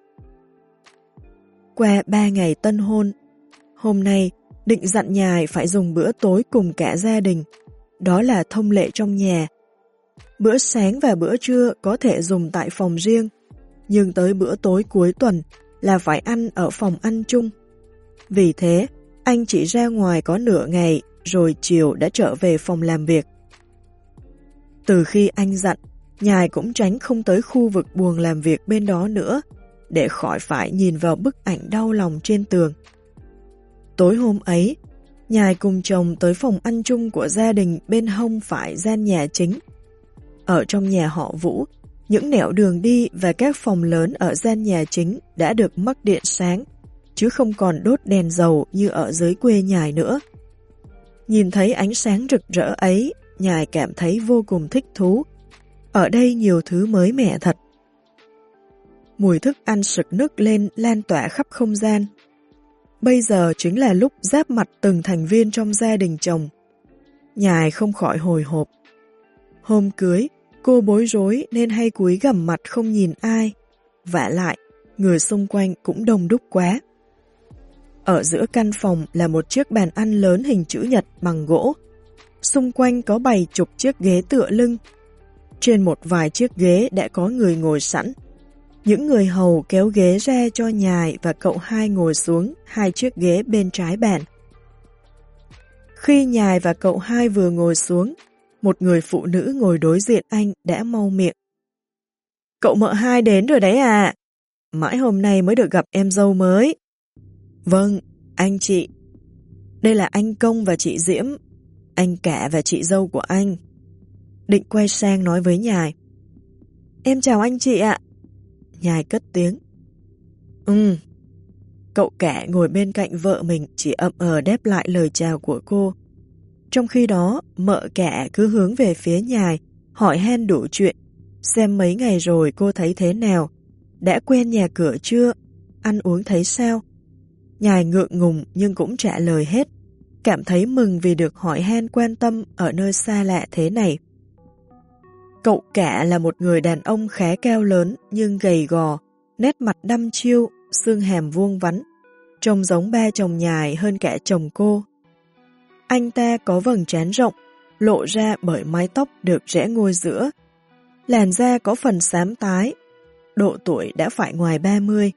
Qua 3 ngày tân hôn, hôm nay Định dặn Nhài phải dùng bữa tối cùng cả gia đình. Đó là thông lệ trong nhà. Bữa sáng và bữa trưa có thể dùng tại phòng riêng, nhưng tới bữa tối cuối tuần là phải ăn ở phòng ăn chung. Vì thế, anh chỉ ra ngoài có nửa ngày rồi chiều đã trở về phòng làm việc. Từ khi anh dặn, Nhài cũng tránh không tới khu vực buồng làm việc bên đó nữa, để khỏi phải nhìn vào bức ảnh đau lòng trên tường. Tối hôm ấy, Nhài cùng chồng tới phòng ăn chung của gia đình bên hông phải gian nhà chính. Ở trong nhà họ Vũ, những nẻo đường đi và các phòng lớn ở gian nhà chính đã được mắc điện sáng, chứ không còn đốt đèn dầu như ở dưới quê Nhài nữa. Nhìn thấy ánh sáng rực rỡ ấy, Nhài cảm thấy vô cùng thích thú. Ở đây nhiều thứ mới mẻ thật. Mùi thức ăn sực nức lên lan tỏa khắp không gian. Bây giờ chính là lúc giáp mặt từng thành viên trong gia đình chồng. Nhài không khỏi hồi hộp. Hôm cưới, cô bối rối nên hay cúi gằm mặt không nhìn ai. Vả lại, người xung quanh cũng đông đúc quá. Ở giữa căn phòng là một chiếc bàn ăn lớn hình chữ nhật bằng gỗ. Xung quanh có bày chục chiếc ghế tựa lưng. Trên một vài chiếc ghế đã có người ngồi sẵn. Những người hầu kéo ghế ra cho Nhài và cậu hai ngồi xuống hai chiếc ghế bên trái bàn. Khi Nhài và cậu hai vừa ngồi xuống, một người phụ nữ ngồi đối diện anh đã mau miệng. Cậu mợ hai đến rồi đấy à? Mãi hôm nay mới được gặp em dâu mới. Vâng, anh chị. Đây là anh Công và chị Diễm, anh cả và chị dâu của anh. Định quay sang nói với Nhài. Em chào anh chị ạ. Nhài cất tiếng. Cậu cả ngồi bên cạnh vợ mình chỉ ậm đáp lại lời chào của cô. Trong khi đó, mợ cả cứ hướng về phía Nhài, hỏi han đủ chuyện, xem mấy ngày rồi cô thấy thế nào, đã quen nhà cửa chưa, ăn uống thấy sao. Nhài ngượng ngùng nhưng cũng trả lời hết, cảm thấy mừng vì được hỏi han quan tâm ở nơi xa lạ thế này. Cậu cả là một người đàn ông khá cao lớn nhưng gầy gò, nét mặt đăm chiêu, xương hàm vuông vắn, trông giống ba chồng Nhài hơn cả chồng cô. Anh ta có vầng trán rộng, lộ ra bởi mái tóc được rẽ ngôi giữa. Làn da có phần xám tái, độ tuổi đã phải ngoài 30.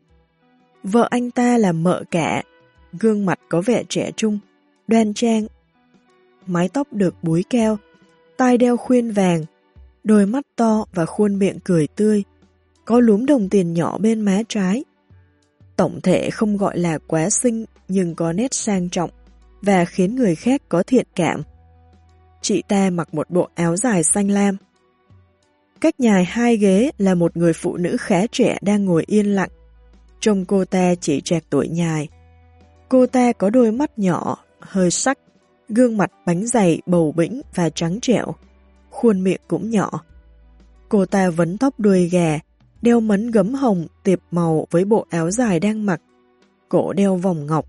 Vợ anh ta là mợ cả, gương mặt có vẻ trẻ trung, đoan trang. Mái tóc được búi cao, tai đeo khuyên vàng, đôi mắt to và khuôn miệng cười tươi, có lúm đồng tiền nhỏ bên má trái. Tổng thể không gọi là quá xinh nhưng có nét sang trọng và khiến người khác có thiện cảm. Chị ta mặc một bộ áo dài xanh lam. Cách Nhài hai ghế là một người phụ nữ khá trẻ đang ngồi yên lặng. Trông cô ta chỉ trạc tuổi Nhài. Cô ta có đôi mắt nhỏ, hơi sắc, gương mặt bánh dày, bầu bĩnh và trắng trẻo. Khuôn miệng cũng nhỏ. Cô ta vấn tóc đuôi gà, đeo mấn gấm hồng tiệp màu với bộ áo dài đang mặc, cổ đeo vòng ngọc.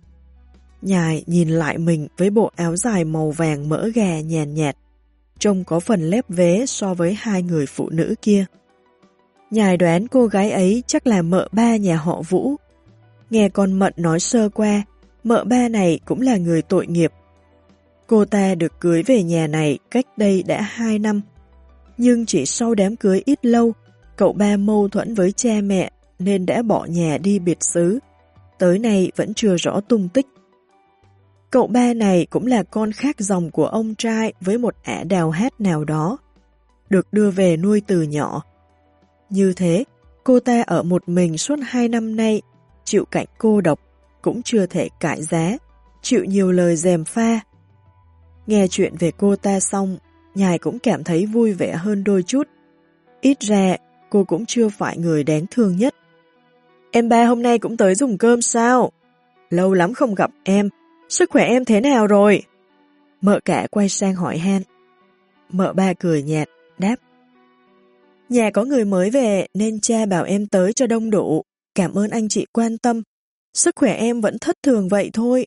Nhài nhìn lại mình với bộ áo dài màu vàng mỡ gà nhàn nhạt, trông có phần lép vế so với hai người phụ nữ kia. Nhài đoán cô gái ấy chắc là mợ ba nhà họ Vũ. Nghe con Mận nói sơ qua, mợ ba này cũng là người tội nghiệp. Cô ta được cưới về nhà này cách đây đã 2 năm, nhưng chỉ sau đám cưới ít lâu, cậu ba mâu thuẫn với cha mẹ nên đã bỏ nhà đi biệt xứ, tới nay vẫn chưa rõ tung tích. Cậu ba này cũng là con khác dòng của ông trai với một ả đào hát nào đó, được đưa về nuôi từ nhỏ. Như thế, cô ta ở một mình suốt 2 năm nay, chịu cảnh cô độc, cũng chưa thể cãi giá, chịu nhiều lời gièm pha. Nghe chuyện về cô ta xong, Nhài cũng cảm thấy vui vẻ hơn đôi chút. Ít ra, cô cũng chưa phải người đáng thương nhất. Em ba hôm nay cũng tới dùng cơm sao? Lâu lắm không gặp em, sức khỏe em thế nào rồi? Mợ cả quay sang hỏi han. Mợ ba cười nhạt, đáp. Nhà có người mới về nên cha bảo em tới cho đông đủ. Cảm ơn anh chị quan tâm. Sức khỏe em vẫn thất thường vậy thôi.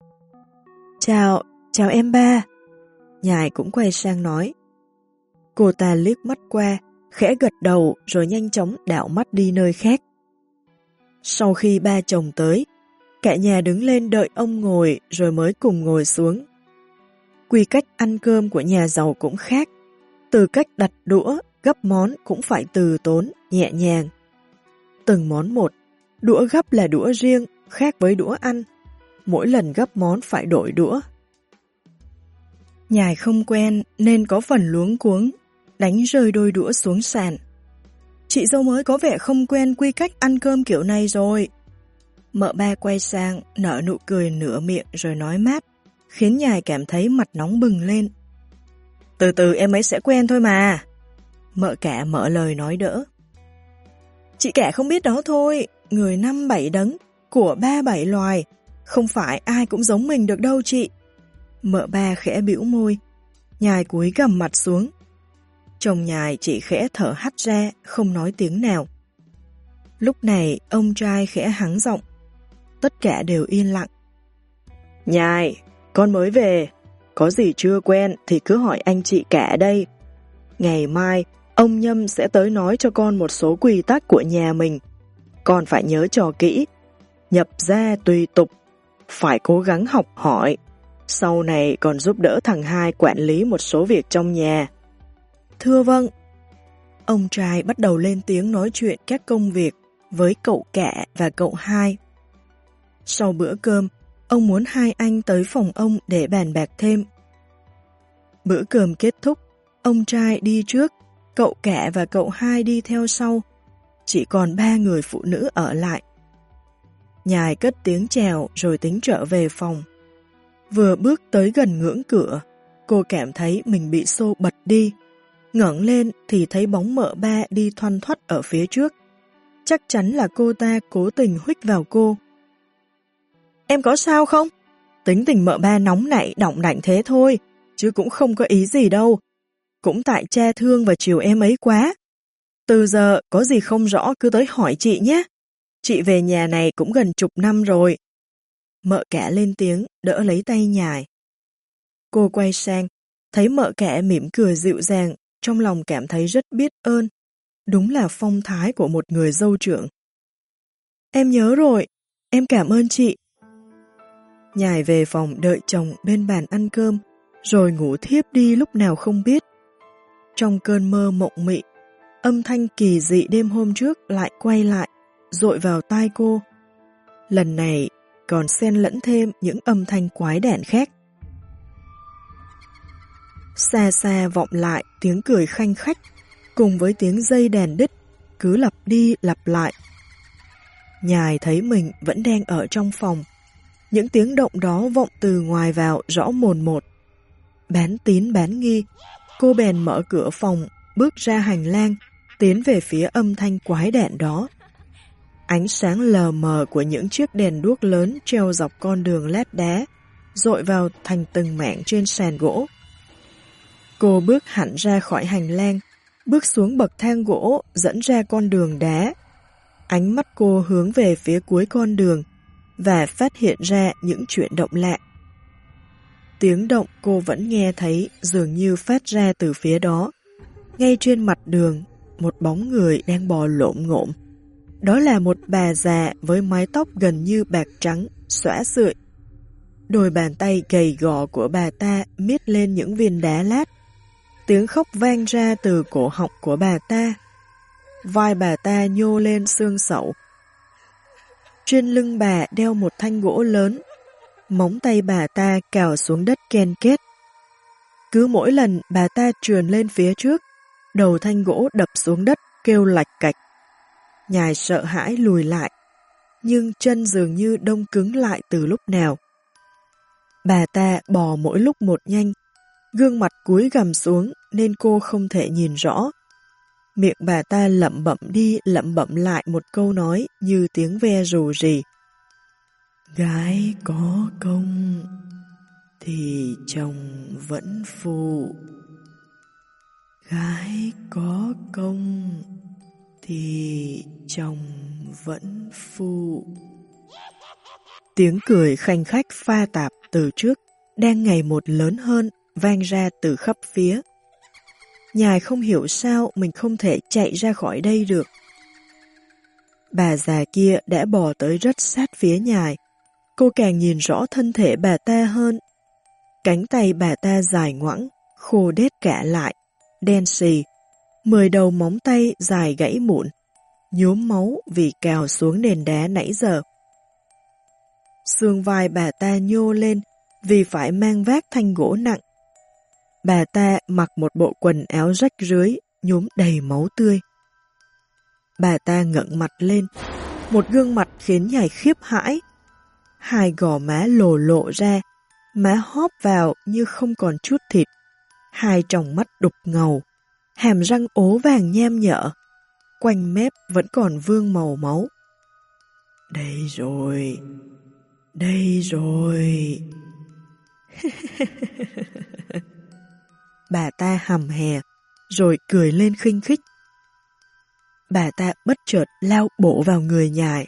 Chào em ba. Nhài cũng quay sang nói. Cô ta liếc mắt qua, khẽ gật đầu rồi nhanh chóng đảo mắt đi nơi khác. Sau khi ba chồng tới, cả nhà đứng lên đợi ông ngồi rồi mới cùng ngồi xuống. Quy cách ăn cơm của nhà giàu cũng khác. Từ cách đặt đũa, gấp món cũng phải từ tốn, nhẹ nhàng. Từng món một, đũa gấp là đũa riêng, khác với đũa ăn. Mỗi lần gấp món phải đổi đũa. Nhài không quen nên có phần luống cuống, đánh rơi đôi đũa xuống sàn. Chị dâu mới có vẻ không quen quy cách ăn cơm kiểu này rồi. Mợ ba quay sang, nở nụ cười nửa miệng rồi nói mát, khiến Nhài cảm thấy mặt nóng bừng lên. Từ từ em ấy sẽ quen thôi mà. Mợ cả mở lời nói đỡ. Chị cả không biết đó thôi, người 5-7 đấng, của 3-7 loài, không phải ai cũng giống mình được đâu chị. Mợ ba khẽ bĩu môi, Nhài cúi gằm mặt xuống. Chồng Nhài chỉ khẽ thở hắt ra, không nói tiếng nào. Lúc này, ông trai khẽ hắng giọng. Tất cả đều yên lặng. Nhài, con mới về, có gì chưa quen thì cứ hỏi anh chị cả đây. Ngày mai, ông Nhâm sẽ tới nói cho con một số quy tắc của nhà mình. Con phải nhớ cho kỹ, nhập gia tùy tục, phải cố gắng học hỏi. Sau này còn giúp đỡ thằng hai quản lý một số việc trong nhà. Thưa vâng. Ông trai bắt đầu lên tiếng nói chuyện các công việc với cậu cả và cậu hai. Sau bữa cơm, ông muốn hai anh tới phòng ông để bàn bạc thêm. Bữa cơm kết thúc, ông trai đi trước, cậu cả và cậu hai đi theo sau. Chỉ còn 3 người phụ nữ ở lại. Nhài cất tiếng chào rồi tính trở về phòng. Vừa bước tới gần ngưỡng cửa, cô cảm thấy mình bị xô bật đi. Ngẩng lên thì thấy bóng mợ ba đi thoăn thoắt ở phía trước. Chắc chắn là cô ta cố tình huých vào cô. Em có sao không? Tính tình mợ ba nóng nảy đỏng đảnh thế thôi, chứ cũng không có ý gì đâu. Cũng tại cha thương và chiều em ấy quá. Từ giờ có gì không rõ cứ tới hỏi chị nhé. Chị về nhà này cũng gần 10 năm rồi. Mợ cả lên tiếng đỡ lấy tay Nhài. Cô quay sang, thấy mợ cả mỉm cười dịu dàng, trong lòng cảm thấy rất biết ơn. Đúng là phong thái của một người dâu trưởng. Em nhớ rồi, em cảm ơn chị. Nhài về phòng đợi chồng bên bàn ăn cơm, rồi ngủ thiếp đi lúc nào không biết. Trong cơn mơ mộng mị, âm thanh kỳ dị đêm hôm trước lại quay lại, dội vào tai cô. Lần này còn xen lẫn thêm những âm thanh quái đản khác. Xa xa vọng lại tiếng cười khanh khách, cùng với tiếng dây đàn đích, cứ lặp đi lặp lại. Nhài thấy mình vẫn đang ở trong phòng. Những tiếng động đó vọng từ ngoài vào rõ mồn một. Bán tín bán nghi, cô bèn mở cửa phòng, bước ra hành lang, tiến về phía âm thanh quái đản đó. Ánh sáng lờ mờ của những chiếc đèn đuốc lớn treo dọc con đường lát đá, dội vào thành từng mảng trên sàn gỗ. Cô bước hẳn ra khỏi hành lang, bước xuống bậc thang gỗ dẫn ra con đường đá. Ánh mắt cô hướng về phía cuối con đường và phát hiện ra những chuyện động lạ. Tiếng động cô vẫn nghe thấy dường như phát ra từ phía đó. Ngay trên mặt đường, một bóng người đang bò lộm ngộm. Đó là một bà già với mái tóc gần như bạc trắng, xõa sượi. Đôi bàn tay gầy gò của bà ta miết lên những viên đá lát. Tiếng khóc vang ra từ cổ họng của bà ta. Vai bà ta nhô lên xương sẩu. Trên lưng bà đeo một thanh gỗ lớn. Móng tay bà ta cào xuống đất ken két. Cứ mỗi lần bà ta trườn lên phía trước, đầu thanh gỗ đập xuống đất kêu lạch cạch. Nhài sợ hãi lùi lại, nhưng chân dường như đông cứng lại từ lúc nào. Bà ta bò mỗi lúc một nhanh, gương mặt cúi gằm xuống nên cô không thể nhìn rõ. Miệng bà ta lẩm bẩm đi lẩm bẩm lại một câu nói như tiếng ve rù rì. Gái có công thì chồng vẫn phụ. Gái có công thì chồng vẫn phụ. Tiếng cười khanh khách pha tạp từ trước đang ngày một lớn hơn, vang ra từ khắp phía. Nhài không hiểu sao mình không thể chạy ra khỏi đây được. Bà già kia đã bò tới rất sát phía Nhài. Cô càng nhìn rõ thân thể bà ta hơn. Cánh tay bà ta dài ngoẵng, khô đét cả lại, đen xì. 10 đầu móng tay dài gãy mụn, nhuốm máu vì cào xuống nền đá nãy giờ. Xương vai bà ta nhô lên vì phải mang vác thanh gỗ nặng. Bà ta mặc một bộ quần áo rách rưới, nhuốm đầy máu tươi. Bà ta ngẩng mặt lên, Một gương mặt khiến nhài khiếp hãi. Hai gò má lồ lộ ra, má hóp vào như không còn chút thịt. Hai tròng mắt đục ngầu, hàm răng ố vàng nham nhở. Quanh mép vẫn còn vương màu máu. Đây rồi, đây rồi. Bà ta hầm hè, rồi cười lên khinh khích. Bà ta bất chợt lao bổ vào người nhài.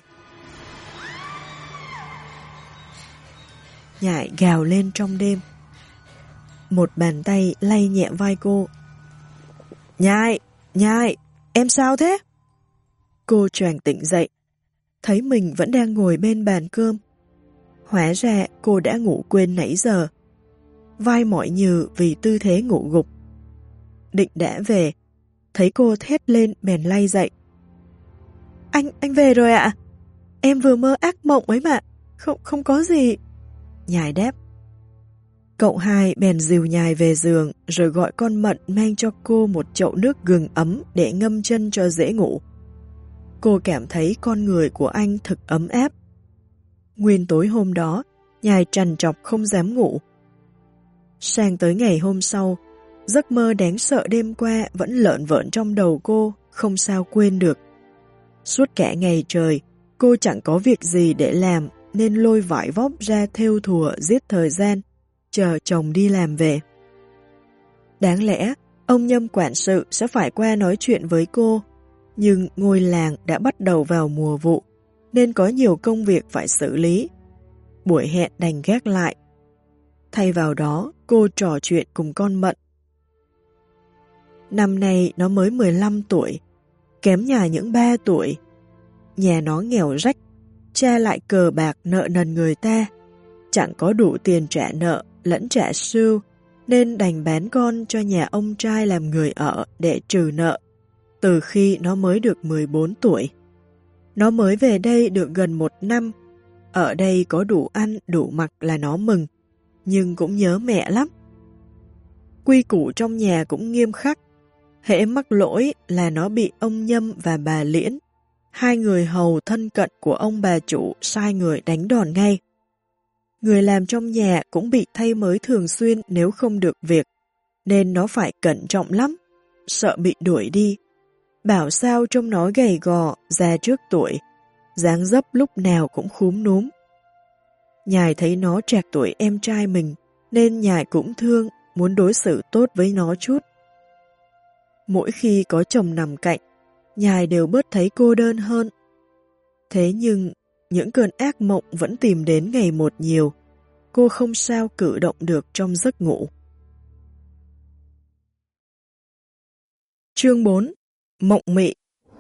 Nhài gào lên trong đêm. Một bàn tay lay nhẹ vai cô. Nhài, Nhài, em sao thế? Cô choàng tỉnh dậy, thấy mình vẫn đang ngồi bên bàn cơm. Hóa ra cô đã ngủ quên nãy giờ. Vai mỏi nhừ vì tư thế ngủ gục. Định đã về, thấy cô thét lên bèn lay dậy. Anh về rồi ạ? Em vừa mơ ác mộng ấy mà, không có gì. Nhài đáp. Cậu hai bèn dìu Nhài về giường rồi gọi con Mận mang cho cô một chậu nước gừng ấm để ngâm chân cho dễ ngủ. Cô cảm thấy con người của anh thực ấm áp. Nguyên tối hôm đó, Nhài trằn trọc không dám ngủ. Sang tới ngày hôm sau, giấc mơ đáng sợ đêm qua vẫn lợn vợn trong đầu cô, không sao quên được. Suốt cả ngày trời, cô chẳng có việc gì để làm nên lôi vải vóc ra thêu thùa giết thời gian, chờ chồng đi làm về. Đáng lẽ, ông Nhâm quản sự sẽ phải qua nói chuyện với cô, nhưng ngôi làng đã bắt đầu vào mùa vụ, nên có nhiều công việc phải xử lý. Buổi hẹn đành gác lại. Thay vào đó, cô trò chuyện cùng con Mận. Năm nay nó mới 15 tuổi, kém nhà những 3 tuổi. Nhà nó nghèo rách, cha lại cờ bạc nợ nần người ta, chẳng có đủ tiền trả nợ lẫn trả sưu, nên đành bán con cho nhà ông trai làm người ở để trừ nợ, từ khi nó mới được 14 tuổi. Nó mới về đây được gần 1 năm, ở đây có đủ ăn đủ mặc là nó mừng, nhưng cũng nhớ mẹ lắm. Quy củ trong nhà cũng nghiêm khắc, hễ mắc lỗi là nó bị ông Nhâm và bà Liễn, hai người hầu thân cận của ông bà chủ, sai người đánh đòn ngay. Người làm trong nhà cũng bị thay mới thường xuyên nếu không được việc, nên nó phải cẩn trọng lắm, sợ bị đuổi đi. Bảo sao trông nó gầy gò, già trước tuổi, dáng dấp lúc nào cũng khúm núm. Nhài thấy nó trạc tuổi em trai mình, nên Nhài cũng thương, muốn đối xử tốt với nó chút. Mỗi khi có chồng nằm cạnh, Nhài đều bớt thấy cô đơn hơn. Thế nhưng, những cơn ác mộng vẫn tìm đến ngày một nhiều. Cô không sao cử động được trong giấc ngủ. Chương 4. Mộng mị.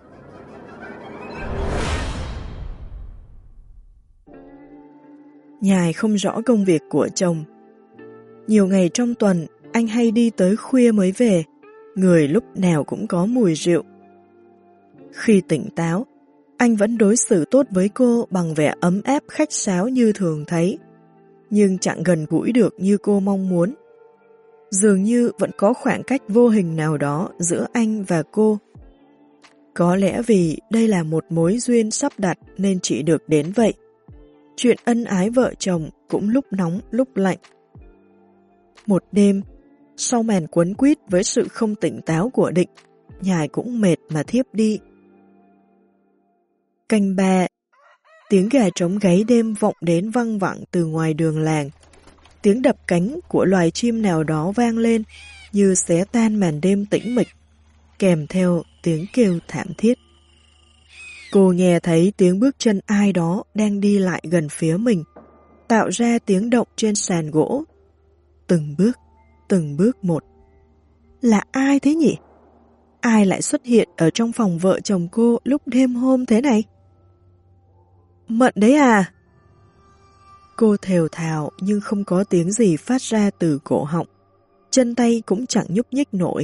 Nhài không rõ công việc của chồng. Nhiều ngày trong tuần, anh hay đi tới khuya mới về, người lúc nào cũng có mùi rượu. Khi tỉnh táo, anh vẫn đối xử tốt với cô bằng vẻ ấm áp khách sáo như thường thấy, nhưng chẳng gần gũi được như cô mong muốn. Dường như vẫn có khoảng cách vô hình nào đó giữa anh và cô. Có lẽ vì đây là một mối duyên sắp đặt nên chỉ được đến vậy. Chuyện ân ái vợ chồng cũng lúc nóng lúc lạnh. Một đêm, sau màn quấn quýt với sự không tỉnh táo của Định, Nhài cũng mệt mà thiếp đi. Canh 3, tiếng gà trống gáy đêm vọng đến văng vẳng từ ngoài đường làng. Tiếng đập cánh của loài chim nào đó vang lên như xé tan màn đêm tĩnh mịch, kèm theo tiếng kêu thảm thiết. Cô nghe thấy tiếng bước chân ai đó đang đi lại gần phía mình, tạo ra tiếng động trên sàn gỗ. Từng bước một. Là ai thế nhỉ? Ai lại xuất hiện ở trong phòng vợ chồng cô lúc đêm hôm thế này? Mận đấy à? Cô thều thào nhưng không có tiếng gì phát ra từ cổ họng. Chân tay cũng chẳng nhúc nhích nổi.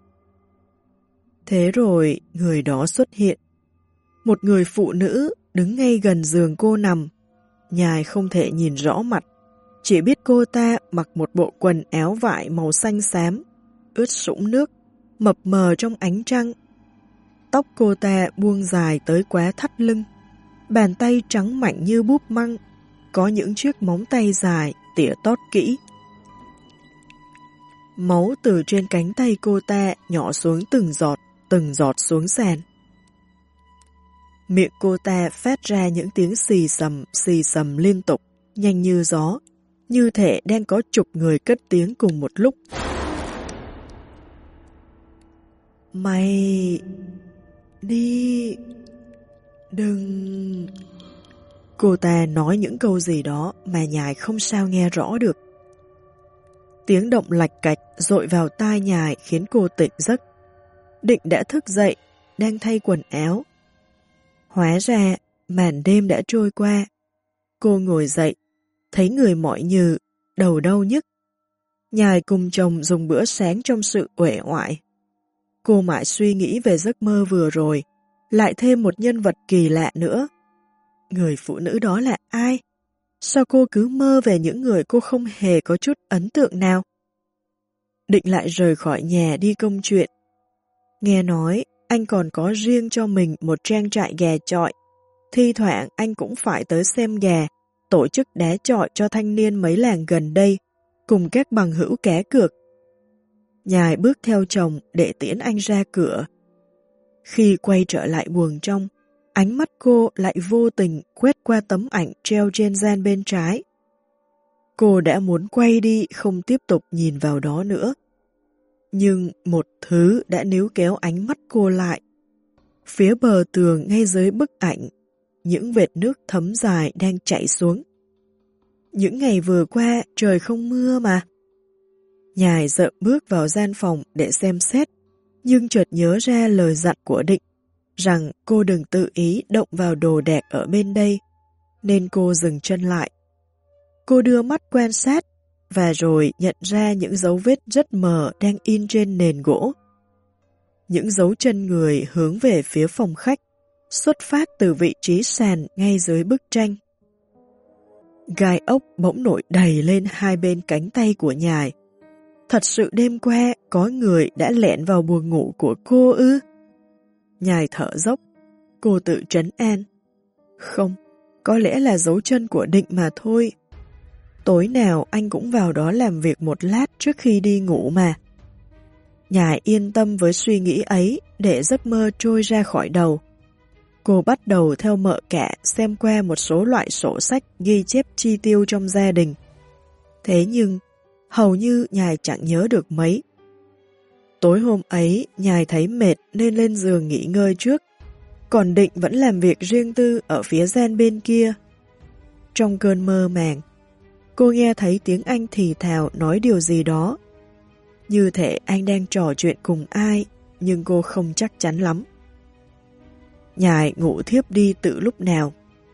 Thế rồi người đó xuất hiện. Một người phụ nữ đứng ngay gần giường cô nằm. Nhài không thể nhìn rõ mặt, chỉ biết cô ta mặc một bộ quần áo vải màu xanh xám, ướt sũng nước, mập mờ trong ánh trăng. Tóc cô ta buông dài tới quá thắt lưng, Bàn tay trắng mảnh như búp măng, có những chiếc móng tay dài, tỉa tót kỹ. Máu từ trên cánh tay cô ta nhỏ xuống từng giọt xuống sàn. Miệng cô ta phát ra những tiếng xì xầm liên tục, nhanh như gió, như thể đang có chục người cất tiếng cùng một lúc. Mày đi, đừng... Cô ta nói những câu gì đó mà Nhài không sao nghe rõ được. Tiếng động lạch cạch dội vào tai Nhài khiến cô tỉnh giấc. Định đã thức dậy, đang thay quần áo. Hóa ra, màn đêm đã trôi qua. Cô ngồi dậy, thấy người mỏi nhừ, đầu đau nhức. Nhài cùng chồng dùng bữa sáng trong sự uể oải. Cô mãi suy nghĩ về giấc mơ vừa rồi, lại thêm một nhân vật kỳ lạ nữa. Người phụ nữ đó là ai? Sao cô cứ mơ về những người cô không hề có chút ấn tượng nào? Định lại rời khỏi nhà đi công chuyện. Nghe nói, anh còn có riêng cho mình một trang trại gà chọi. Thi thoảng anh cũng phải tới xem gà, tổ chức đá chọi cho thanh niên mấy làng gần đây, cùng các bằng hữu cá cược. Nhài bước theo chồng để tiễn anh ra cửa. Khi quay trở lại buồng trong, ánh mắt cô lại vô tình quét qua tấm ảnh treo trên gian bên trái. Cô đã muốn quay đi không tiếp tục nhìn vào đó nữa. Nhưng một thứ đã níu kéo ánh mắt cô lại. Phía bờ tường ngay dưới bức ảnh, những vệt nước thấm dài đang chảy xuống. Những ngày vừa qua trời không mưa mà. Nhài dợ bước vào gian phòng để xem xét, nhưng chợt nhớ ra lời dặn của Định, rằng cô đừng tự ý động vào đồ đạc ở bên đây, nên cô dừng chân lại. Cô đưa mắt quan sát, và rồi nhận ra những dấu vết rất mờ đang in trên nền gỗ. Những dấu chân người hướng về phía phòng khách, xuất phát từ vị trí sàn ngay dưới bức tranh. Gai ốc bỗng nổi đầy lên hai bên cánh tay của Nhài. Thật sự đêm qua có người đã lẻn vào buồng ngủ của cô ư? Nhài thở dốc, cô tự trấn an. Không, có lẽ là dấu chân của Định mà thôi. Tối nào anh cũng vào đó làm việc một lát trước khi đi ngủ mà. Nhài yên tâm với suy nghĩ ấy để giấc mơ trôi ra khỏi đầu. Cô bắt đầu theo mợ cả xem qua một số loại sổ sách ghi chép chi tiêu trong gia đình. Thế nhưng, hầu như Nhài chẳng nhớ được mấy. Tối hôm ấy, Nhài thấy mệt nên lên giường nghỉ ngơi trước, còn Định vẫn làm việc riêng tư ở phía gian bên kia. Trong cơn mơ màng, cô nghe thấy tiếng anh thì thào nói điều gì đó. Như thể anh đang trò chuyện cùng ai, nhưng cô không chắc chắn lắm. Nhài ngủ thiếp đi từ lúc nào.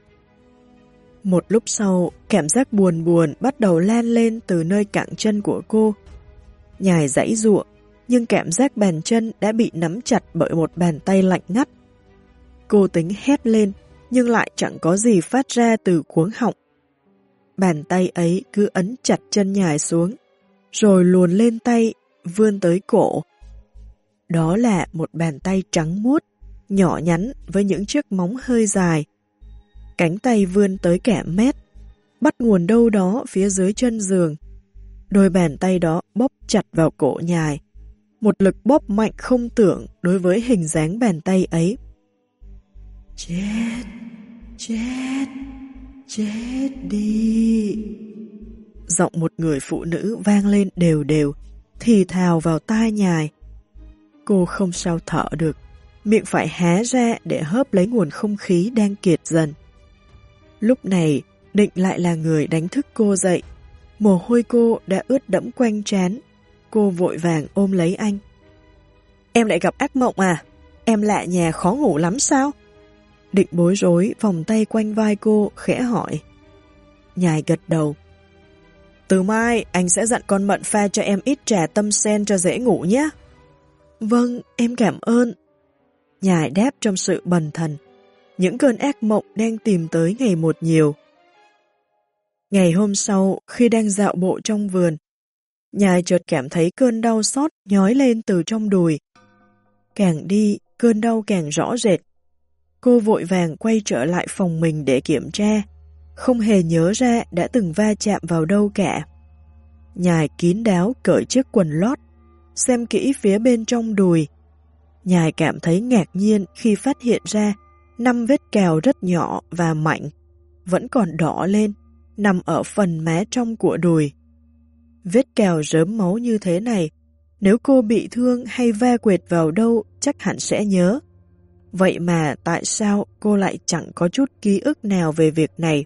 Một lúc sau, cảm giác buồn buồn bắt đầu lan lên từ nơi cẳng chân của cô. Nhài giãy giụa, nhưng cảm giác bàn chân đã bị nắm chặt bởi một bàn tay lạnh ngắt. Cô tính hét lên, nhưng lại chẳng có gì phát ra từ cuống họng. Bàn tay ấy cứ ấn chặt chân Nhài xuống, rồi luồn lên tay, vươn tới cổ. Đó là một bàn tay trắng muốt, nhỏ nhắn với những chiếc móng hơi dài. Cánh tay vươn tới cả mét, bắt nguồn đâu đó phía dưới chân giường. Đôi bàn tay đó bóp chặt vào cổ Nhài, một lực bóp mạnh không tưởng đối với hình dáng bàn tay ấy. Chết, chết, chết đi. Giọng một người phụ nữ vang lên đều đều, thì thào vào tai Nhài. Cô không sao thở được, miệng phải há ra để hớp lấy nguồn không khí đang kiệt dần. Lúc này, Định lại là người đánh thức cô dậy. Mồ hôi cô đã ướt đẫm quanh trán. Cô vội vàng ôm lấy anh. Em lại gặp ác mộng à? Em lạ nhà khó ngủ lắm sao? Định bối rối vòng tay quanh vai cô khẽ hỏi. Nhài gật đầu. Từ mai anh sẽ dặn con Mận pha cho em ít trà tâm sen cho dễ ngủ nhé. Vâng, em cảm ơn. Nhài đáp trong sự bần thần. Những cơn ác mộng đang tìm tới ngày một nhiều. Ngày hôm sau, khi đang dạo bộ trong vườn, Nhài chợt cảm thấy cơn đau xót nhói lên từ trong đùi. Càng đi, cơn đau càng rõ rệt. cô vội vàng quay trở lại phòng mình để kiểm tra, không hề nhớ ra đã từng va chạm vào đâu cả. Nhài kín đáo cởi chiếc quần lót, xem kỹ phía bên trong đùi. Nhài cảm thấy ngạc nhiên khi phát hiện ra 5 vết cào rất nhỏ và mạnh, vẫn còn đỏ lên, nằm ở phần má trong của đùi. Vết cào rớm máu như thế này, nếu cô bị thương hay va quệt vào đâu chắc hẳn sẽ nhớ. Vậy mà tại sao cô lại chẳng có chút ký ức nào về việc này?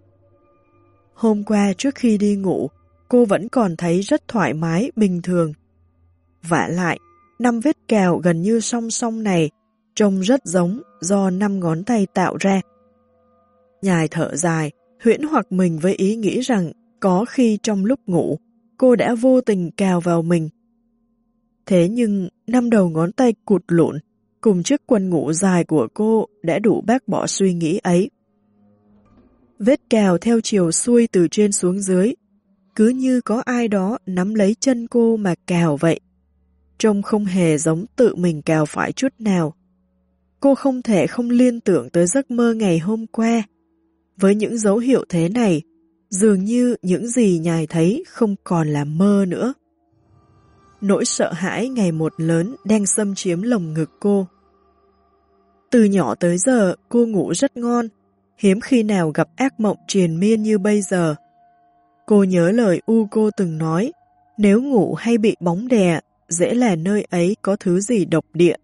Hôm qua trước khi đi ngủ, cô vẫn còn thấy rất thoải mái, bình thường. Vả lại, 5 vết cào gần như song song này trông rất giống do 5 ngón tay tạo ra. Nhài thở dài, huyễn hoặc mình với ý nghĩ rằng có khi trong lúc ngủ, cô đã vô tình cào vào mình. Thế nhưng 5 đầu ngón tay cụt lụn cùng chiếc quần ngủ dài của cô đã đủ bác bỏ suy nghĩ ấy. Vết cào theo chiều xuôi từ trên xuống dưới, cứ như có ai đó nắm lấy chân cô mà cào vậy. Trông không hề giống tự mình cào phải chút nào. Cô không thể không liên tưởng tới giấc mơ ngày hôm qua. Với những dấu hiệu thế này, dường như những gì Nhài thấy không còn là mơ nữa. Nỗi sợ hãi ngày một lớn đang xâm chiếm lồng ngực cô. Từ nhỏ tới giờ cô ngủ rất ngon, hiếm khi nào gặp ác mộng triền miên như bây giờ. Cô nhớ lời cô từng nói, nếu ngủ hay bị bóng đè, dễ là nơi ấy có thứ gì độc địa.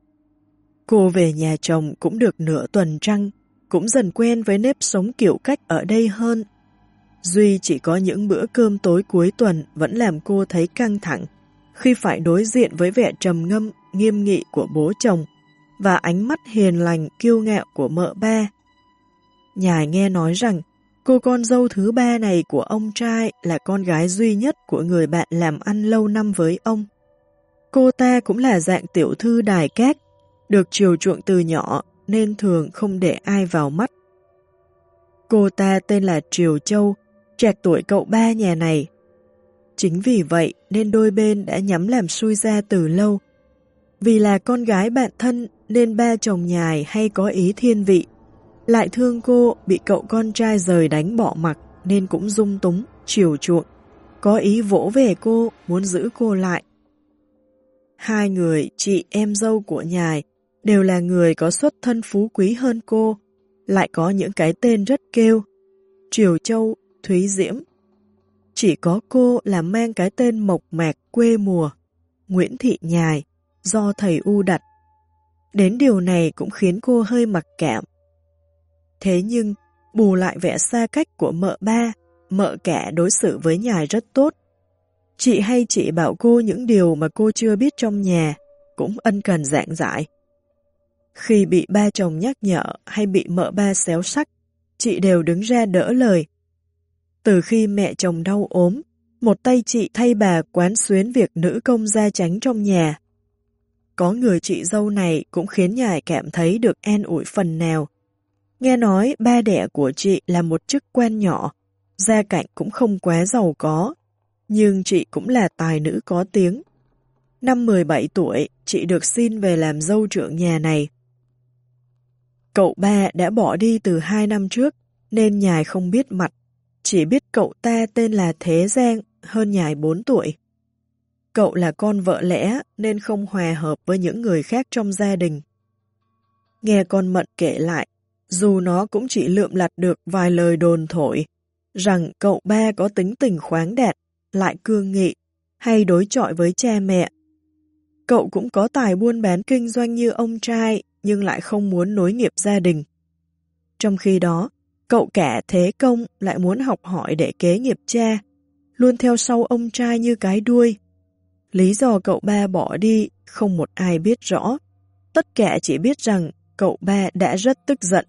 Cô về nhà chồng cũng được nửa tuần trăng, cũng dần quen với nếp sống kiểu cách ở đây hơn. Duy chỉ có những bữa cơm tối cuối tuần vẫn làm cô thấy căng thẳng, khi phải đối diện với vẻ trầm ngâm, nghiêm nghị của bố chồng và ánh mắt hiền lành, kiêu ngạo của mợ ba. Nhài nghe nói rằng cô con dâu thứ ba này của ông trai là con gái duy nhất của người bạn làm ăn lâu năm với ông. Cô ta cũng là dạng tiểu thư đài cát, được chiều chuộng từ nhỏ nên thường không để ai vào mắt. Cô ta tên là Triều Châu, trạc tuổi cậu ba nhà này. Chính vì vậy nên đôi bên đã nhắm làm xui ra từ lâu. Vì là con gái bạn thân nên ba chồng Nhài hay có ý thiên vị. Lại thương cô bị cậu con trai rời đánh bỏ mặc nên cũng dung túng, chiều chuộng, có ý vỗ về cô, muốn giữ cô lại. Hai người chị em dâu của Nhài đều là người có xuất thân phú quý hơn cô, lại có những cái tên rất kêu, Triều Châu, Thúy Diễm. Chỉ có cô là mang cái tên mộc mạc quê mùa, Nguyễn Thị Nhài, do thầy đặt. Đến điều này cũng khiến cô hơi mặc cảm. Thế nhưng, bù lại vẻ xa cách của mợ ba, mợ cả đối xử với Nhài rất tốt. Chị hay chỉ bảo cô những điều mà cô chưa biết trong nhà, cũng ân cần giảng giải. Khi bị ba chồng nhắc nhở hay bị mợ ba xéo sắc, chị đều đứng ra đỡ lời. Từ khi mẹ chồng đau ốm, một tay chị thay bà quán xuyến việc nữ công gia chánh trong nhà. Có người chị dâu này cũng khiến Nhài cảm thấy được an ủi phần nào. Nghe nói ba đẻ của chị là một chức quan nhỏ, gia cảnh cũng không quá giàu có, nhưng chị cũng là tài nữ có tiếng. Năm 17 tuổi, chị được xin về làm dâu trưởng nhà này. Cậu ba đã bỏ đi từ 2 năm trước, nên Nhài không biết mặt, chỉ biết cậu ta tên là Thế Giang, hơn Nhài 4 tuổi. Cậu là con vợ lẽ nên không hòa hợp với những người khác trong gia đình. Nghe con Mận kể lại, dù nó cũng chỉ lượm lặt được vài lời đồn thổi, rằng cậu ba có tính tình khoáng đạt, lại cương nghị, hay đối chọi với cha mẹ. Cậu cũng có tài buôn bán kinh doanh như ông trai, nhưng lại không muốn nối nghiệp gia đình. Trong khi đó, cậu cả Thế Công lại muốn học hỏi để kế nghiệp cha, luôn theo sau ông trai như cái đuôi. Lý do cậu ba bỏ đi không một ai biết rõ, tất cả chỉ biết rằng cậu ba đã rất tức giận.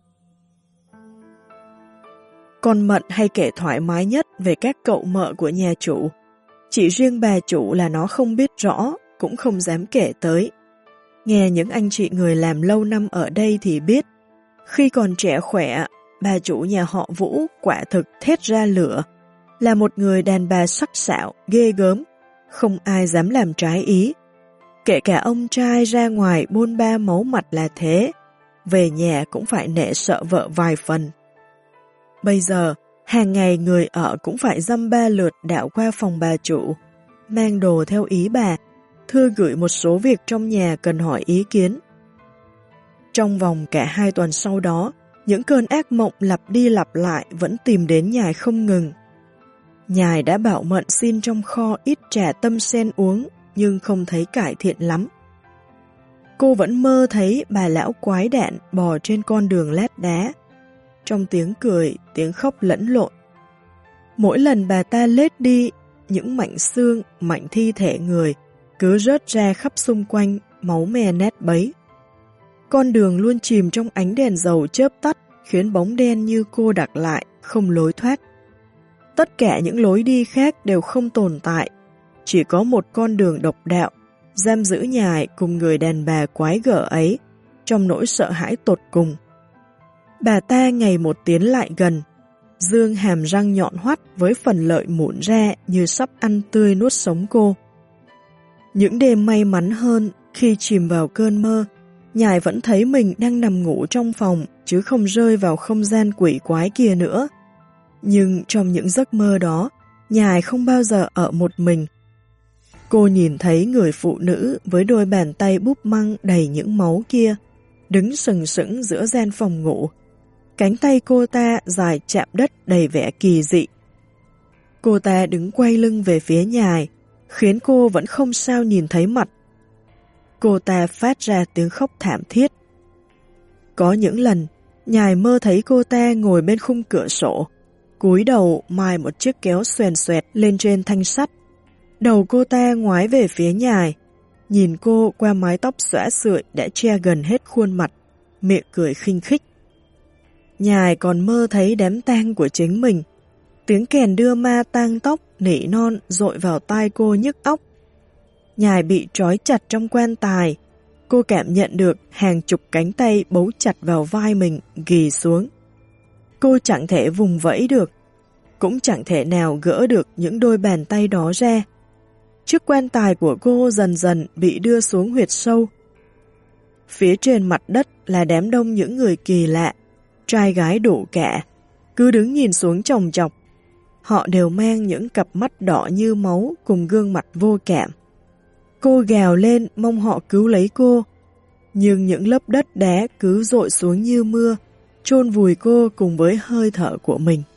Con Mận hay kể thoải mái nhất về các cậu mợ của nhà chủ. Chỉ riêng bà chủ là nó không biết rõ, cũng không dám kể tới. Nghe những anh chị người làm lâu năm ở đây thì biết, khi còn trẻ khỏe, bà chủ nhà họ Vũ quả thực thét ra lửa, là một người đàn bà sắc sảo, ghê gớm, không ai dám làm trái ý. Kể cả ông trai ra ngoài bôn ba máu mặt là thế, về nhà cũng phải nể sợ vợ vài phần. Bây giờ, hàng ngày người ở cũng phải dăm ba lượt đảo qua phòng bà chủ, mang đồ theo ý bà, thưa gửi một số việc trong nhà cần hỏi ý kiến. Trong vòng cả 2 tuần sau đó, những cơn ác mộng lặp đi lặp lại vẫn tìm đến Nhài không ngừng. Nhài đã bảo Mận xin trong kho ít trà tâm sen uống, nhưng không thấy cải thiện lắm. Cô vẫn mơ thấy bà lão quái đản bò trên con đường lát đá, trong tiếng cười, tiếng khóc lẫn lộn. Mỗi lần bà ta lết đi, những mảnh xương, mảnh thi thể người cứ rớt ra khắp xung quanh, máu me nét bấy. Con đường luôn chìm trong ánh đèn dầu chớp tắt, khiến bóng đen như cô đặc lại, không lối thoát. Tất cả những lối đi khác đều không tồn tại, chỉ có một con đường độc đạo, giam giữ Nhài cùng người đàn bà quái gở ấy, trong nỗi sợ hãi tột cùng. Bà ta ngày một tiến lại gần, dương hàm răng nhọn hoắt với phần lợi mụn ra như sắp ăn tươi nuốt sống cô. Những đêm may mắn hơn, khi chìm vào cơn mơ, Nhài vẫn thấy mình đang nằm ngủ trong phòng, chứ không rơi vào không gian quỷ quái kia nữa. Nhưng trong những giấc mơ đó, Nhài không bao giờ ở một mình. Cô nhìn thấy người phụ nữ với đôi bàn tay búp măng đầy những máu kia, đứng sừng sững giữa gian phòng ngủ. Cánh tay cô ta dài chạm đất đầy vẻ kỳ dị. Cô ta đứng quay lưng về phía Nhài, khiến cô vẫn không sao nhìn thấy mặt. Cô ta phát ra tiếng khóc thảm thiết. Có những lần, Nhài mơ thấy cô ta ngồi bên khung cửa sổ, cúi đầu mài một chiếc kéo xoèn xoẹt lên trên thanh sắt. Đầu cô ta ngoái về phía Nhài, nhìn cô qua mái tóc xõa xượi đã che gần hết khuôn mặt, miệng cười khinh khích. Nhài còn mơ thấy đám tang của chính mình. Tiếng kèn đưa ma tang tóc, nỉ non dội vào tai cô nhức óc. Nhài bị trói chặt trong quan tài. Cô cảm nhận được hàng chục cánh tay bấu chặt vào vai mình, ghì xuống. Cô chẳng thể vùng vẫy được, cũng chẳng thể nào gỡ được những đôi bàn tay đó ra. Chiếc quan tài của cô dần dần bị đưa xuống huyệt sâu. Phía trên mặt đất là đám đông những người kỳ lạ, trai gái đủ cả, cứ đứng nhìn xuống chồng chọc. Họ đều mang những cặp mắt đỏ như máu cùng gương mặt vô cảm. Cô gào lên mong họ cứu lấy cô, nhưng những lớp đất đá cứ dội xuống như mưa, chôn vùi cô cùng với hơi thở của mình.